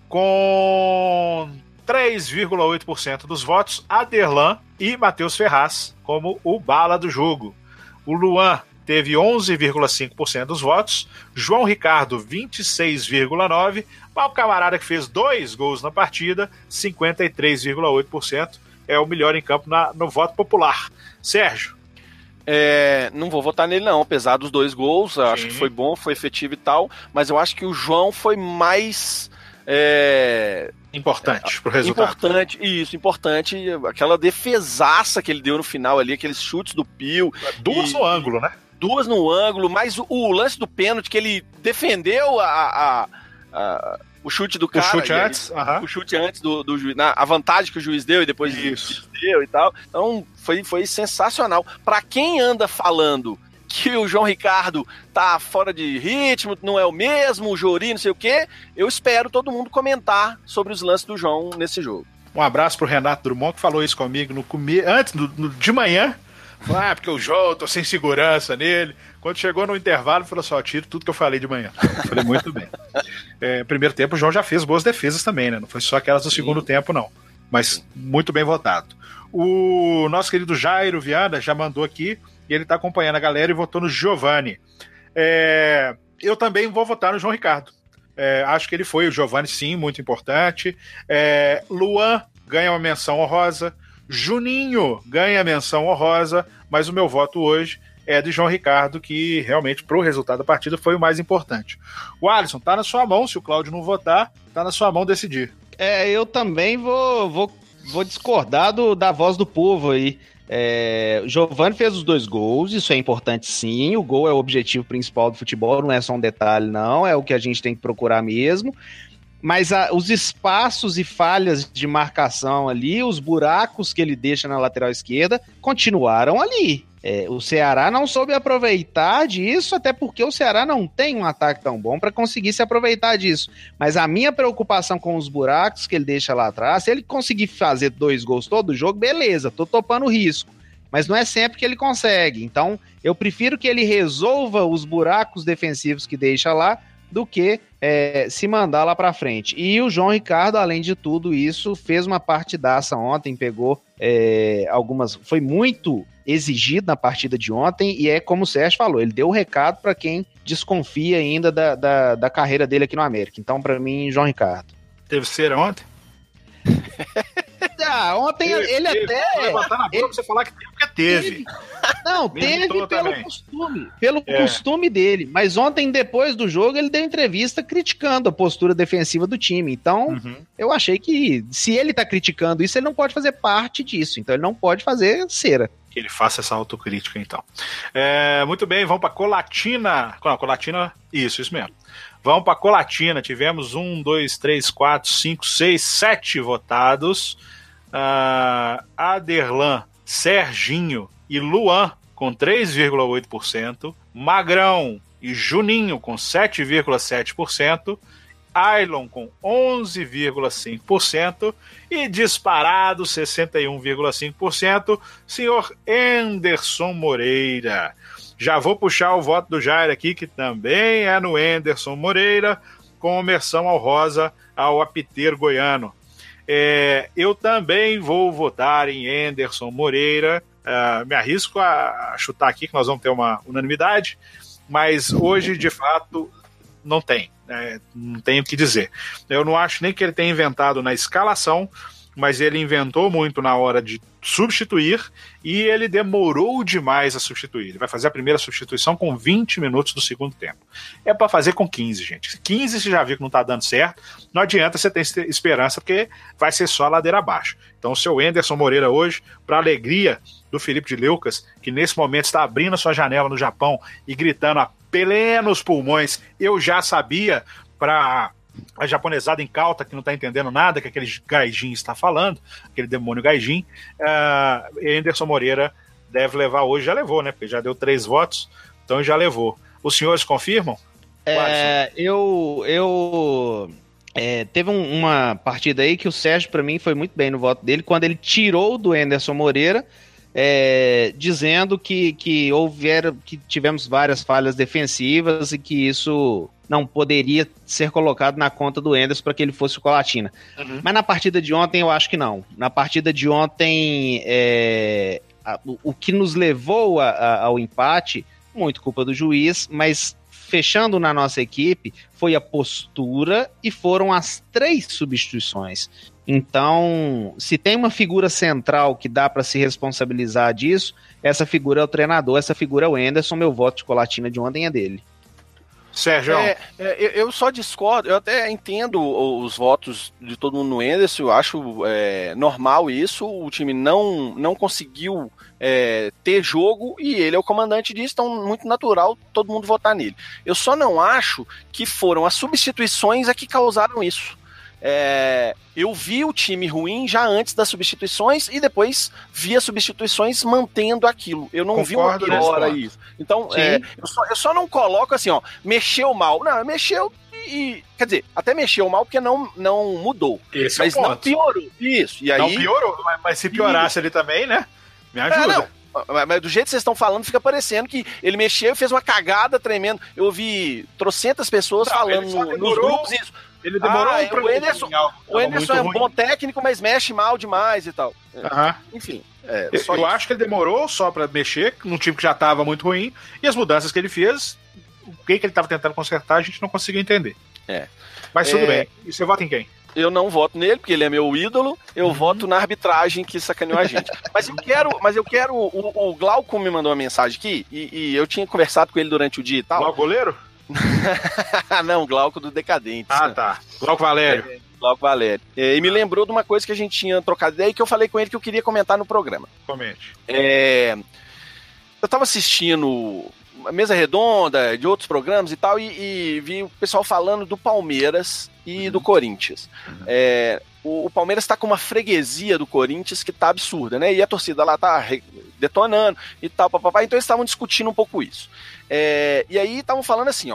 Com 3,8% dos votos, Aderlan e Matheus Ferraz como o bala do jogo. O Luan teve 11,5% dos votos, João Ricardo 26,9%, mas o camarada que fez 2 gols na partida, 53,8%, é o melhor em campo no voto popular. Sérgio? Não vou votar nele não, apesar dos 2 gols, acho que foi bom, foi efetivo e tal, mas eu acho que o João foi mais... importante pro resultado. Importante, aquela defesaça que ele deu no final ali, aqueles chutes do Pio. 2 no ângulo, né? 2 no ângulo, mas o lance do pênalti que ele defendeu o chute do cara. O chute antes do juiz, a vantagem que o juiz deu e depois deu e tal. Então foi sensacional. Pra quem anda falando que o João Ricardo tá fora de ritmo, não é o mesmo, o Jori, não sei o quê, eu espero todo mundo comentar sobre os lances do João nesse jogo. Um abraço pro Renato Drummond, que falou isso comigo antes de manhã. Falou, porque o João, eu tô sem segurança nele. Quando chegou no intervalo, falou assim, tiro tudo que eu falei de manhã. Eu falei, muito bem. Primeiro tempo, o João já fez boas defesas também, né? Não foi só aquelas do segundo tempo, não. Mas muito bem votado. O nosso querido Jairo Viana já mandou aqui, e ele tá acompanhando a galera e votou no Giovani. Eu também vou votar no João Ricardo. Acho que ele foi, o Giovani, sim, muito importante. Luan ganha uma menção honrosa. Juninho ganha menção honrosa, mas o meu voto hoje é de João Ricardo, que realmente, pro resultado da partida, foi o mais importante. O Alisson, tá na sua mão, se o Cláudio não votar, tá na sua mão decidir. Eu também vou discordar da voz do povo aí. O Giovani fez os 2 gols, isso é importante sim, o gol é o objetivo principal do futebol, não é só um detalhe não, é o que a gente tem que procurar mesmo. Mas os espaços e falhas de marcação ali, os buracos que ele deixa na lateral esquerda, continuaram ali. O Ceará não soube aproveitar disso, até porque o Ceará não tem um ataque tão bom para conseguir se aproveitar disso. Mas a minha preocupação com os buracos que ele deixa lá atrás, se ele conseguir fazer 2 gols todo jogo, beleza, tô topando o risco. Mas não é sempre que ele consegue. Então, eu prefiro que ele resolva os buracos defensivos que deixa lá, do que se mandar lá pra frente. E o João Ricardo, além de tudo isso, fez uma partidaça ontem, pegou algumas... Foi muito exigido na partida de ontem, e é como o Sérgio falou, ele deu o recado para quem desconfia ainda da carreira dele aqui no América. Então, para mim, João Ricardo. Teve cera ontem? Ontem ele até... Vai botar na boca pra você falar que teve, porque teve. Não, teve pelo costume. Pelo costume dele. Mas ontem, depois do jogo, ele deu entrevista criticando a postura defensiva do time. Então, eu achei que se ele tá criticando isso, ele não pode fazer parte disso. Então, ele não pode fazer cera. Que ele faça essa autocrítica, então. Muito bem, vamos pra Colatina. Não, Colatina, isso mesmo. Vamos pra Colatina. Tivemos 1, 2, 3, 4, 5, 6, 7 votados. Aderlan, Serginho e Luan com 3,8%, Magrão e Juninho com 7,7%, Ailon com 11,5% e disparado 61,5%, senhor Enderson Moreira. Já vou puxar o voto do Jair aqui, que também é no Enderson Moreira, com menção honrosa ao apiteiro goiano. Eu também vou votar em Enderson Moreira. Me arrisco a chutar aqui que nós vamos ter uma unanimidade, mas hoje, de fato, não tem. Não tenho o que dizer. Eu não acho nem que ele tenha inventado na escalação, mas ele inventou muito na hora de substituir e ele demorou demais a substituir. Ele vai fazer a primeira substituição com 20 minutos do segundo tempo. É para fazer com 15, gente. 15 você já viu que não está dando certo, não adianta você ter esperança, porque vai ser só ladeira abaixo. Então o seu Enderson Moreira hoje, para alegria do Felipe de Leucas, que nesse momento está abrindo a sua janela no Japão e gritando a plenos pulmões, eu já sabia, para a japonesada incauta que não está entendendo nada que aquele gaijin está falando, aquele demônio gaijin, Enderson Moreira deve levar hoje, já levou, né? Porque já deu 3 votos, então já levou. Os senhores confirmam? Teve uma partida aí que o Sérgio, para mim, foi muito bem no voto dele, quando ele tirou do Enderson Moreira, dizendo que tivemos várias falhas defensivas e que isso não poderia ser colocado na conta do Enderson para que ele fosse o Colatina. Mas na partida de ontem eu acho que não. Na partida de ontem, o que nos levou ao empate, muito culpa do juiz, mas fechando na nossa equipe, foi a postura e foram as 3 substituições. Então, se tem uma figura central que dá para se responsabilizar disso, essa figura é o treinador, essa figura é o Enderson. Meu voto de Colatina de ontem é dele. Sérgio? Eu só discordo, eu até entendo os votos de todo mundo no Enderson, eu acho normal isso, o time não conseguiu ter jogo e ele é o comandante disso, então muito natural todo mundo votar nele. Eu só não acho que foram as substituições que causaram isso. Eu vi o time ruim já antes das substituições e depois vi as substituições mantendo aquilo. Eu não vi uma piora isso. Então, eu só não coloco assim, mexeu mal. Não, mexeu e... Quer dizer, até mexeu mal porque não mudou. Esse mas não piorou. Isso. E aí, não piorou, mas se piorasse ele também, né? Me ajuda. Mas do jeito que vocês estão falando, fica parecendo que ele mexeu e fez uma cagada tremenda. Eu ouvi trocentas pessoas falando nos grupos isso. Ele demorou o Enderson é um bom técnico, mas mexe mal demais e tal. Enfim. Eu acho que ele demorou só pra mexer num time que já tava muito ruim, e as mudanças que ele fez, o que ele tava tentando consertar, a gente não conseguiu entender. Mas tudo bem. E você vota em quem? Eu não voto nele, porque ele é meu ídolo. Eu voto na arbitragem que sacaneou a gente. Mas eu quero. O Glauco me mandou uma mensagem aqui, e eu tinha conversado com ele durante o dia e tal. Glauco goleiro? Não, Glauco do Decadentes. Tá. Glauco Valério. Glauco Valério. E me lembrou de uma coisa que a gente tinha trocado ideia e que eu falei com ele que eu queria comentar no programa. Comente. Eu tava assistindo a Mesa Redonda, de outros programas e tal, e vi o pessoal falando do Palmeiras e do Corinthians. O Palmeiras tá com uma freguesia do Corinthians que tá absurda, né? E a torcida lá tá detonando e tal, papapá. Então eles estavam discutindo um pouco isso. E aí estavam falando assim,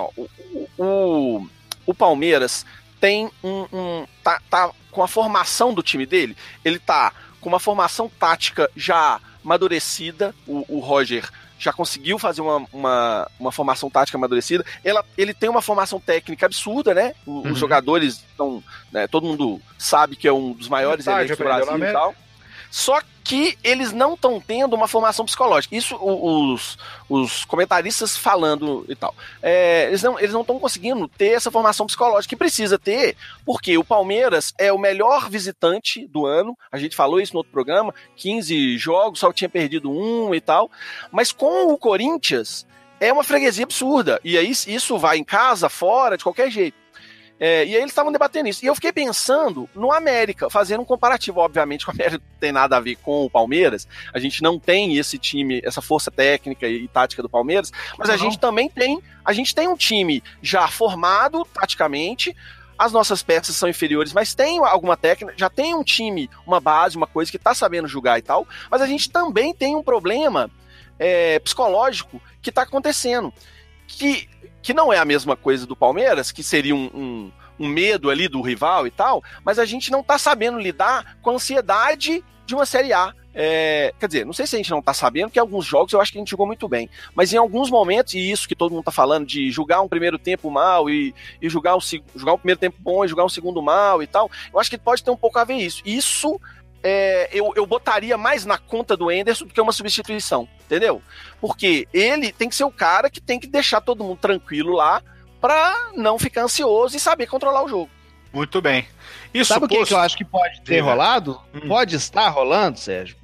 o Palmeiras tem tá com a formação do time dele, ele tá com uma formação tática já amadurecida, o Roger já conseguiu fazer uma formação tática amadurecida. Ele tem uma formação técnica absurda, né? Os jogadores estão... Né, todo mundo sabe que é um dos maiores eleitos do Brasil e tal. Só que eles não estão tendo uma formação psicológica. Isso os comentaristas falando e tal. Eles não estão conseguindo ter essa formação psicológica que precisa ter, porque o Palmeiras é o melhor visitante do ano. A gente falou isso no outro programa, 15 jogos, só tinha perdido 1 e tal. Mas com o Corinthians, é uma freguesia absurda. E aí isso vai em casa, fora, de qualquer jeito. E aí eles estavam debatendo isso. E eu fiquei pensando no América, fazendo um comparativo. Obviamente, o América não tem nada a ver com o Palmeiras. A gente não tem esse time, essa força técnica e tática do Palmeiras. Mas a gente também tem. A gente tem um time já formado taticamente. As nossas peças são inferiores, mas tem alguma técnica. Já tem um time, uma base, uma coisa que tá sabendo jogar e tal. Mas a gente também tem um problema psicológico que tá acontecendo. Que não é a mesma coisa do Palmeiras, que seria um medo ali do rival e tal, mas a gente não tá sabendo lidar com a ansiedade de uma Série A. Quer dizer, não sei se a gente não tá sabendo, porque alguns jogos eu acho que a gente jogou muito bem, mas em alguns momentos, e isso que todo mundo tá falando, de jogar um primeiro tempo mal e jogar um primeiro tempo bom e jogar um segundo mal e tal, eu acho que pode ter um pouco a ver isso. Isso eu botaria mais na conta do Henderson do que uma substituição, entendeu? Porque ele tem que ser o cara que tem que deixar todo mundo tranquilo lá pra não ficar ansioso e saber controlar o jogo. Muito bem. Sabe o que eu acho que pode ter rolado? Pode estar rolando, Sérgio?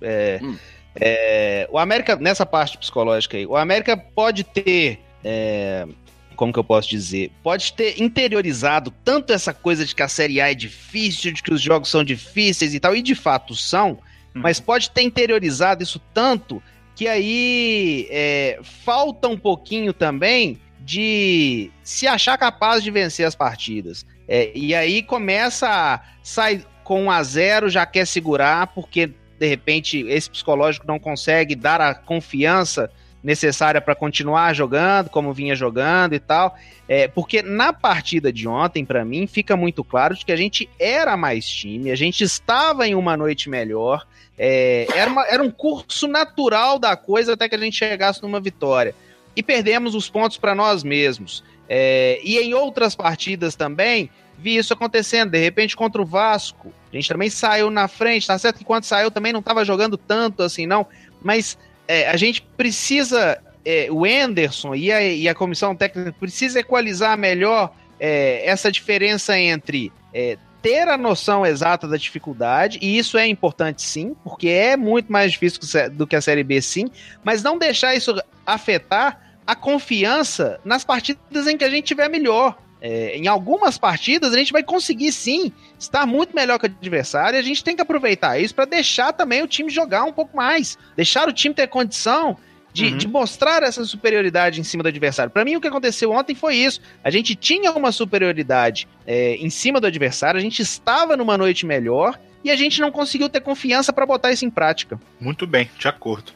O América, nessa parte psicológica aí, o América pode ter... como que eu posso dizer? Pode ter interiorizado tanto essa coisa de que a Série A é difícil, de que os jogos são difíceis e tal, e de fato são, mas pode ter interiorizado isso tanto que aí falta um pouquinho também de se achar capaz de vencer as partidas. E aí começa a sair com 1-0, já quer segurar, porque de repente esse psicológico não consegue dar a confiança necessária para continuar jogando, como vinha jogando e tal, porque na partida de ontem, para mim, fica muito claro de que a gente era mais time, a gente estava em uma noite melhor, era um curso natural da coisa até que a gente chegasse numa vitória, e perdemos os pontos para nós mesmos, e em outras partidas também, vi isso acontecendo, de repente contra o Vasco, a gente também saiu na frente, tá certo que quando saiu também não estava jogando tanto assim não, mas a gente precisa, o Henderson e a comissão técnica precisa equalizar melhor essa diferença entre ter a noção exata da dificuldade, e isso é importante sim, porque é muito mais difícil do que a Série B sim, mas não deixar isso afetar a confiança nas partidas em que a gente tiver melhor. Em algumas partidas a gente vai conseguir sim estar muito melhor que o adversário, e a gente tem que aproveitar isso para deixar também o time jogar um pouco mais, deixar o time ter condição de mostrar essa superioridade em cima do adversário. Para mim o que aconteceu ontem foi isso, a gente tinha uma superioridade em cima do adversário, a gente estava numa noite melhor e a gente não conseguiu ter confiança para botar isso em prática. Muito bem, de acordo.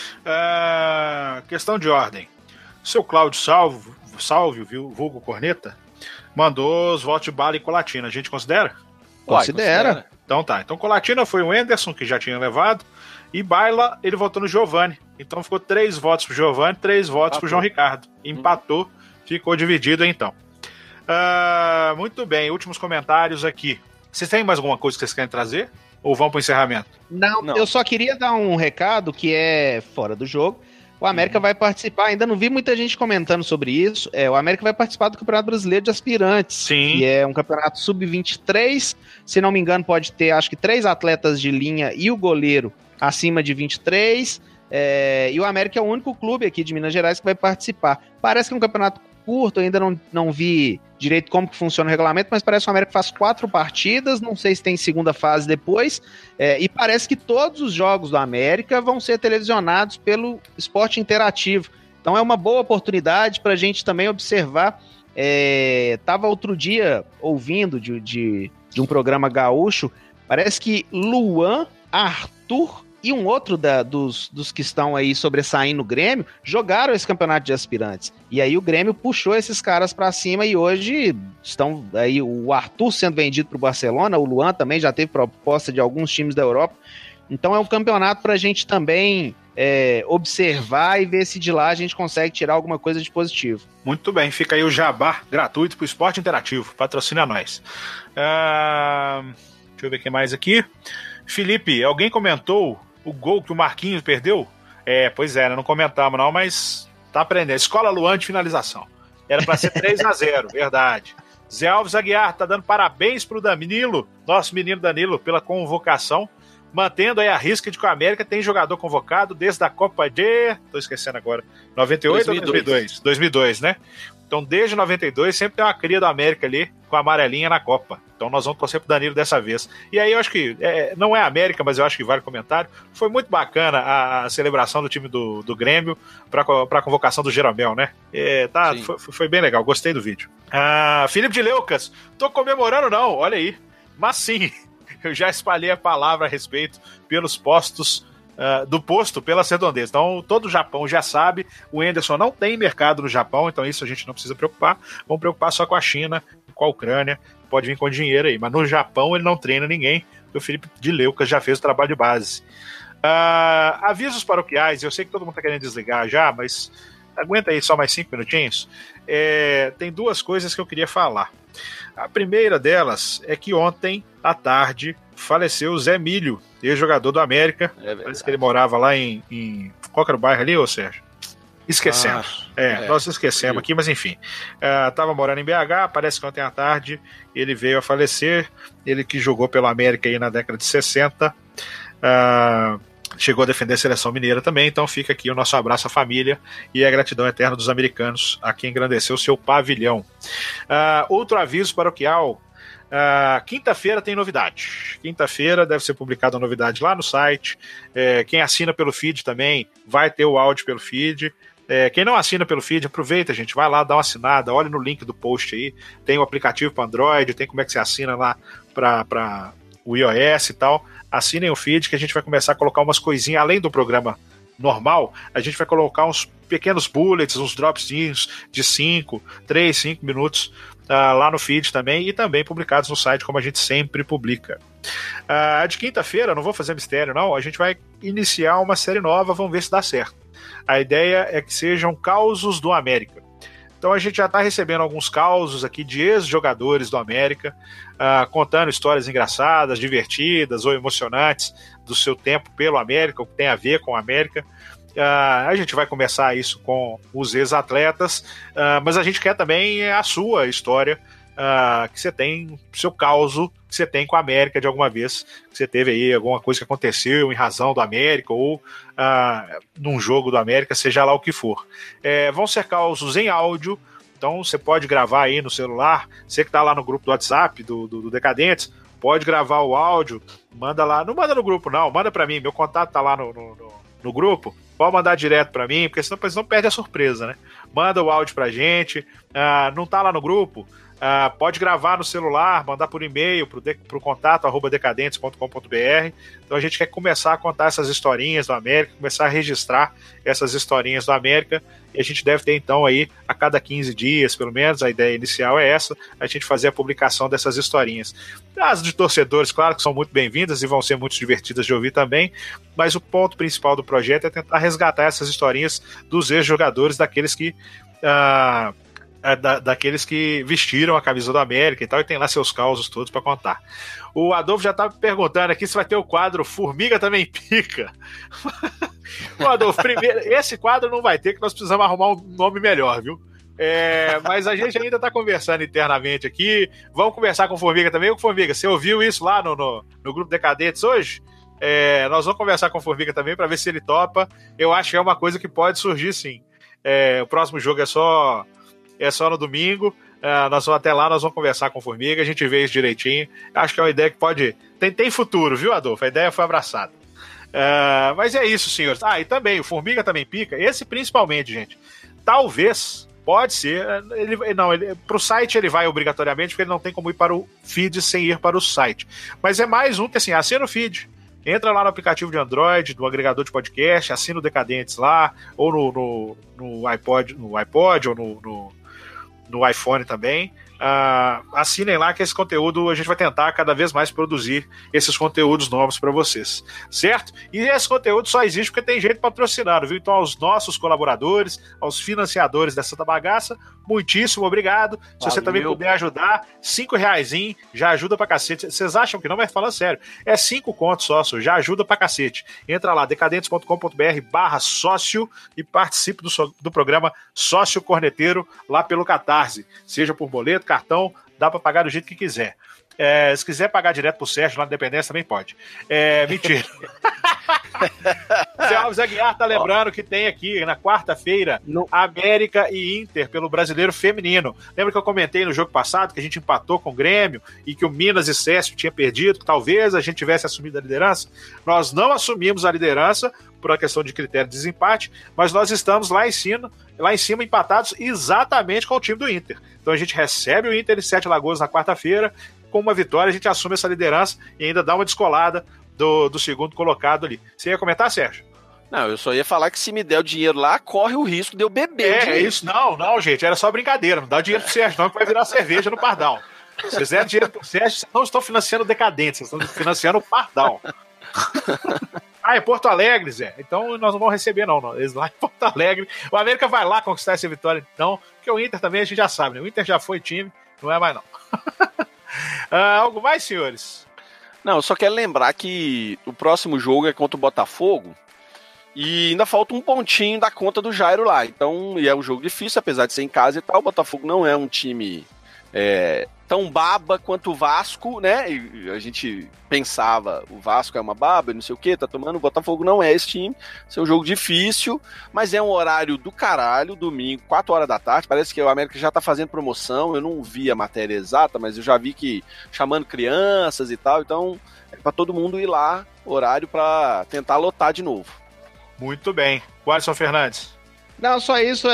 Questão de ordem. Seu Cláudio Salvio, viu, vulgo Corneta, mandou os votos de Bala e Colatina. A gente considera? Considera. Então tá. Então Colatina foi o Henderson, que já tinha levado, e Baila, ele votou no Giovani. Então ficou 3 votos pro Giovani, 3 votos pro João Ricardo. Empatou, ficou dividido então. Muito bem, últimos comentários aqui. Vocês têm mais alguma coisa que vocês querem trazer? Ou vão pro encerramento? Não, eu só queria dar um recado que é fora do jogo. O América vai participar, ainda não vi muita gente comentando sobre isso, o América vai participar do Campeonato Brasileiro de Aspirantes, sim, que é um campeonato sub-23, se não me engano pode ter acho que 3 atletas de linha e o goleiro acima de 23, e o América é o único clube aqui de Minas Gerais que vai participar. Parece que é um campeonato curto, ainda não vi direito como que funciona o regulamento, mas parece que o América faz 4 partidas, não sei se tem segunda fase depois, e parece que todos os jogos do América vão ser televisionados pelo Esporte Interativo. Então é uma boa oportunidade para a gente também observar. Tava outro dia ouvindo de um programa gaúcho, parece que Luan, Arthur e um outro dos que estão aí sobressaindo no Grêmio, jogaram esse campeonato de aspirantes. E aí o Grêmio puxou esses caras pra cima e hoje estão aí o Arthur sendo vendido pro Barcelona, o Luan também já teve proposta de alguns times da Europa. Então é um campeonato pra gente também observar e ver se de lá a gente consegue tirar alguma coisa de positivo. Muito bem, fica aí o jabá gratuito pro Esporte Interativo, patrocina nós. Deixa eu ver o que mais aqui. Felipe, alguém comentou o gol que o Marquinhos perdeu? Pois é, não comentamos não, mas tá aprendendo. Escola Luan de finalização. Era para ser 3-0, verdade. Zé Alves Aguiar tá dando parabéns pro Danilo, nosso menino Danilo, pela convocação, mantendo aí a risca de que o América tem jogador convocado desde a Copa de... Tô esquecendo agora. 98 ou 2002? 2002, né? Então, desde 92, sempre tem uma cria do América ali com a amarelinha na Copa. Então, nós vamos torcer pro Danilo dessa vez. E aí, eu acho que, não é América, mas eu acho que vale comentário. Foi muito bacana a celebração do time do Grêmio para a convocação do Jeromel, né? Foi bem legal, gostei do vídeo. Felipe de Leucas, tô comemorando não, olha aí. Mas sim, eu já espalhei a palavra a respeito pelos postos do posto pelas redondezas. Então, todo o Japão já sabe, o Anderson não tem mercado no Japão, então isso a gente não precisa preocupar. Vamos preocupar só com a China, com a Ucrânia, pode vir com dinheiro aí, mas no Japão ele não treina ninguém, porque o Felipe de Leucas já fez o trabalho de base. Avisos paroquiais, eu sei que todo mundo está querendo desligar já, mas aguenta aí só mais 5 minutinhos. Tem duas coisas que eu queria falar. A primeira delas é que ontem à tarde faleceu o Zé Milho, ex-jogador do América. Parece que ele morava lá em... Qual que era o bairro ali, ô Sérgio? Esquecemos. Nós esquecemos aqui, mas enfim. Estava morando em BH, parece que ontem à tarde ele veio a falecer. Ele que jogou pelo América aí na década de 60. Chegou a defender a seleção mineira também, então fica aqui o nosso abraço à família e a gratidão eterna dos americanos a quem engrandeceu o seu pavilhão. Outro aviso paroquial. Quinta-feira tem novidade. Quinta-feira deve ser publicada a novidade lá no site. Quem assina pelo feed também vai ter o áudio pelo feed. Quem não assina pelo feed, aproveita, gente, vai lá, dá uma assinada, olha no link do post aí, tem o aplicativo para Android, tem como é que você assina lá para o iOS e tal. Assinem o feed que a gente vai começar a colocar umas coisinhas, além do programa normal, a gente vai colocar uns pequenos bullets, uns dropzinhos de 3, 5 minutos lá no feed também, e também publicados no site, como a gente sempre publica. De quinta-feira, não vou fazer mistério não, a gente vai iniciar uma série nova, vamos ver se dá certo. A ideia é que sejam causos do América. Então a gente já está recebendo alguns causos aqui de ex-jogadores do América, contando histórias engraçadas, divertidas ou emocionantes do seu tempo pelo América, o que tem a ver com o América. A gente vai começar isso com os ex-atletas, mas a gente quer também a sua história, que você tem, seu causo que você tem com a América de alguma vez, que você teve aí alguma coisa que aconteceu em razão do América ou num jogo do América, seja lá o que for. Vão ser causos em áudio, então você pode gravar aí no celular, você que está lá no grupo do WhatsApp do Decadentes, pode gravar o áudio, manda lá, não manda no grupo não, manda para mim, meu contato tá lá no grupo, pode mandar direto para mim, porque senão perde a surpresa, né? Manda o áudio pra gente, não tá lá no grupo, pode gravar no celular, mandar por e-mail pro contato @decadentes.com.br. Então a gente quer começar a contar essas historinhas do América, começar a registrar essas historinhas do América, e a gente deve ter então aí a cada 15 dias, pelo menos, a ideia inicial é essa, a gente fazer a publicação dessas historinhas. As de torcedores, claro que são muito bem-vindas e vão ser muito divertidas de ouvir também, mas o ponto principal do projeto é tentar resgatar essas historinhas dos ex-jogadores, daqueles que daqueles que vestiram a camisa do América e tal, e tem lá seus causos todos para contar. O Adolfo já tá perguntando aqui se vai ter o quadro Formiga Também Pica. O Adolfo, primeiro, esse quadro não vai ter, que nós precisamos arrumar um nome melhor, viu? Mas a gente ainda tá conversando internamente aqui. Vamos conversar com o Formiga também. O Formiga, você ouviu isso lá no grupo Decadentes hoje? Nós vamos conversar com o Formiga também para ver se ele topa. Eu acho que é uma coisa que pode surgir, sim. O próximo jogo é só no domingo. Nós vamos até lá, nós vamos conversar com o Formiga, a gente vê isso direitinho. Acho que é uma ideia que pode... Tem futuro, viu, Adolfo? A ideia foi abraçada. Mas é isso, senhores. E também, o Formiga Também Pica, esse principalmente, gente. Talvez, pode ser... Para o site ele vai obrigatoriamente, porque ele não tem como ir para o feed sem ir para o site. Mas é mais um que, assim, assina o feed. Entra lá no aplicativo de Android, do agregador de podcast, assina o Decadentes lá, ou no iPod ou no iPhone também. assinem lá que esse conteúdo a gente vai tentar cada vez mais produzir esses conteúdos novos para vocês, certo? E esse conteúdo só existe porque tem gente patrocinando, viu? Então aos nossos colaboradores, aos financiadores dessa bagaça, muitíssimo obrigado. Se você também puder ajudar, R$5 já ajuda pra cacete. Vocês acham que não, mas falando sério, é 5 contos sócio, já ajuda pra cacete. Entra lá, decadentes.com.br/sócio e participe do programa Sócio Corneteiro lá pelo Catarse, seja por boleto, cartão, dá pra pagar do jeito que quiser. Se quiser pagar direto pro Sérgio lá na Independência, também pode. Mentira. Zé Alves Aguiar tá lembrando que tem aqui na quarta-feira América e Inter pelo Brasileiro Feminino. Lembra que eu comentei no jogo passado que a gente empatou com o Grêmio e que o Minas e César tinha perdido, que talvez a gente tivesse assumido a liderança? Nós não assumimos a liderança por uma questão de critério de desempate, mas nós estamos lá em cima empatados exatamente com o time do Inter. Então a gente recebe o Inter em Sete Lagoas na quarta-feira. Com uma vitória, a gente assume essa liderança e ainda dá uma descolada do segundo colocado ali. Você ia comentar, Sérgio? Não, eu só ia falar que se me der o dinheiro lá, corre o risco de eu beber. É isso, não, gente, era só brincadeira. Não dá o dinheiro pro Sérgio, não, que vai virar cerveja no Pardal. Se fizer dinheiro pro Sérgio, vocês não estão financiando o Decadente, vocês estão financiando o Pardal. É Porto Alegre, Zé. Então nós não vamos receber, não. Eles lá em Porto Alegre. O América vai lá conquistar essa vitória, então, porque o Inter também a gente já sabe, né? O Inter já foi time, não é mais não. Algo mais, senhores? Não, eu só quero lembrar que o próximo jogo é contra o Botafogo e ainda falta um pontinho da conta do Jairo lá. Então, e é um jogo difícil, apesar de ser em casa e tal. O Botafogo não é um time tão baba quanto o Vasco, né? E a gente pensava, o Vasco é uma baba, não sei o que, tá tomando. O Botafogo não é esse time. Esse é um jogo difícil, mas é um horário do caralho, domingo, 4 horas da tarde. Parece que o América já tá fazendo promoção. Eu não vi a matéria exata, mas eu já vi que chamando crianças e tal. Então, é pra todo mundo ir lá, horário pra tentar lotar de novo. Muito bem. Alisson Fernandes. Não, só isso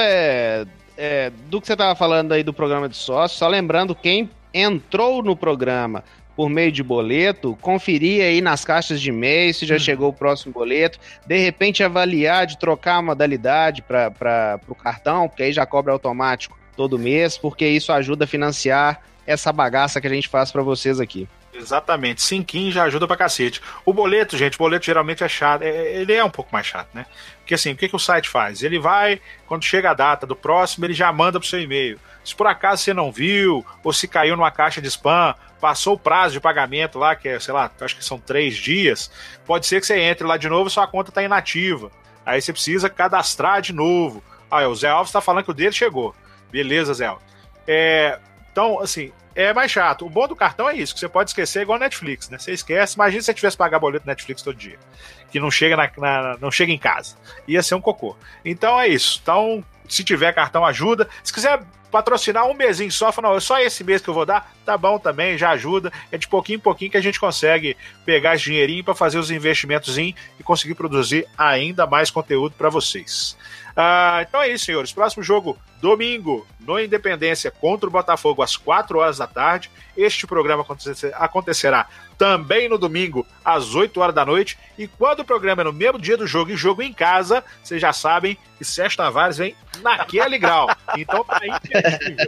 do que você estava falando aí do programa de sócio, só lembrando, quem entrou no programa por meio de boleto, conferir aí nas caixas de e-mail se já chegou o próximo boleto, de repente avaliar de trocar a modalidade para o cartão, porque aí já cobra automático todo mês, porque isso ajuda a financiar essa bagaça que a gente faz para vocês aqui. Exatamente, 5 já ajuda pra cacete. O boleto, gente, geralmente é chato, ele é um pouco mais chato, né? Porque assim, o que o site faz? Ele vai, quando chega a data do próximo, ele já manda pro seu e-mail. Se por acaso você não viu, ou se caiu numa caixa de spam, passou o prazo de pagamento lá, que é, sei lá, acho que são 3 dias, pode ser que você entre lá de novo e sua conta tá inativa. Aí você precisa cadastrar de novo. O Zé Alves tá falando que o dele chegou. Beleza, Zé Alves. Então, assim, é mais chato. O bom do cartão é isso, que você pode esquecer igual a Netflix, né? Você esquece, imagina se você tivesse que pagar boleto Netflix todo dia, que não chega, não chega em casa. Ia ser um cocô. Então é isso. Então, se tiver cartão, ajuda. Se quiser patrocinar um mesinho só, fala, não, é só esse mês que eu vou dar, tá bom também, já ajuda. É de pouquinho em pouquinho que a gente consegue pegar esse dinheirinho para fazer os investimentos e conseguir produzir ainda mais conteúdo para vocês. Então é isso, senhores. Próximo jogo, domingo, no Independência contra o Botafogo, às 4 horas da tarde. Este programa acontecerá também no domingo, às 8 horas da noite. E quando o programa é no mesmo dia do jogo e jogo em casa, vocês já sabem que Sérgio Tavares vem naquele grau. Então tá imperdível.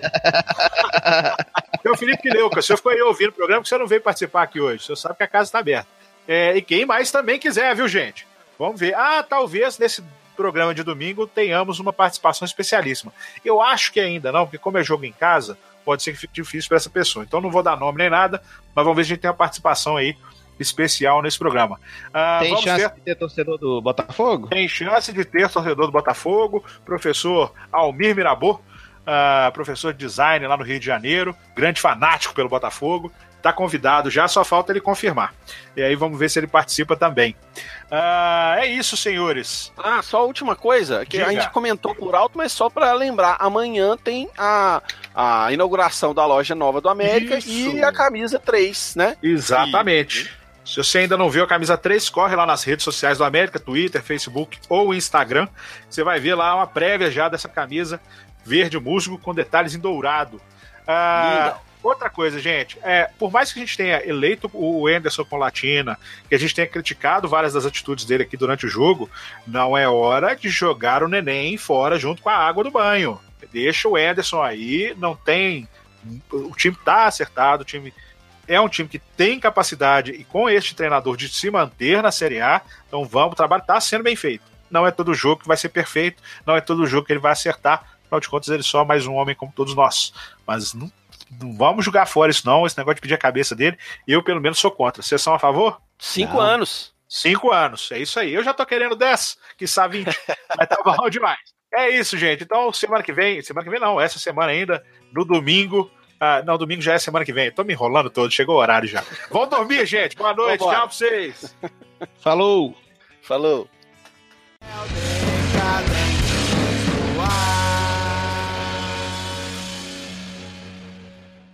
Então, Felipe Leuca, o senhor ficou aí ouvindo o programa, que você não veio participar aqui hoje. O senhor sabe que a casa está aberta. E quem mais também quiser, viu, gente? Vamos ver. Talvez nesse programa de domingo tenhamos uma participação especialíssima. Eu acho que ainda não, porque como é jogo em casa, pode ser que fique difícil para essa pessoa. Então não vou dar nome nem nada, mas vamos ver se a gente tem uma participação aí especial nesse programa. Tem chance de ter torcedor do Botafogo? Tem chance de ter torcedor do Botafogo. Professor Almir Mirabô, professor de design lá no Rio de Janeiro, grande fanático pelo Botafogo. Está convidado já, só falta ele confirmar. E aí vamos ver se ele participa também. É isso, senhores. Só a última coisa, que a gente comentou por alto, mas só para lembrar, amanhã tem a inauguração da loja nova do América e a camisa 3, né? Exatamente. Se você ainda não viu a camisa 3, corre lá nas redes sociais do América, Twitter, Facebook ou Instagram. Você vai ver lá uma prévia já dessa camisa verde musgo com detalhes em dourado. Outra coisa, gente, por mais que a gente tenha eleito o Anderson com latina, que a gente tenha criticado várias das atitudes dele aqui durante o jogo, não é hora de jogar o neném fora junto com a água do banho. Deixa o Anderson aí, não tem O time tá acertado, o time é um time que tem capacidade e com este treinador de se manter na Série A. Então vamos, o trabalho tá sendo bem feito. Não é todo jogo que vai ser perfeito, não é todo jogo que ele vai acertar. Afinal de contas, ele é só mais um homem como todos nós. Mas não vamos jogar fora isso não, esse negócio de pedir a cabeça dele, eu pelo menos sou contra. Vocês são a favor? 5 anos. 5 anos, é isso aí. Eu já tô querendo 10, quiçá 20, mas tá bom demais. É isso, gente. Então, semana que vem não, essa semana ainda, no domingo. Não, domingo já é semana que vem. Tô me enrolando todo, chegou o horário já. Vão dormir, gente. Boa noite, tchau pra vocês. Falou! Falou.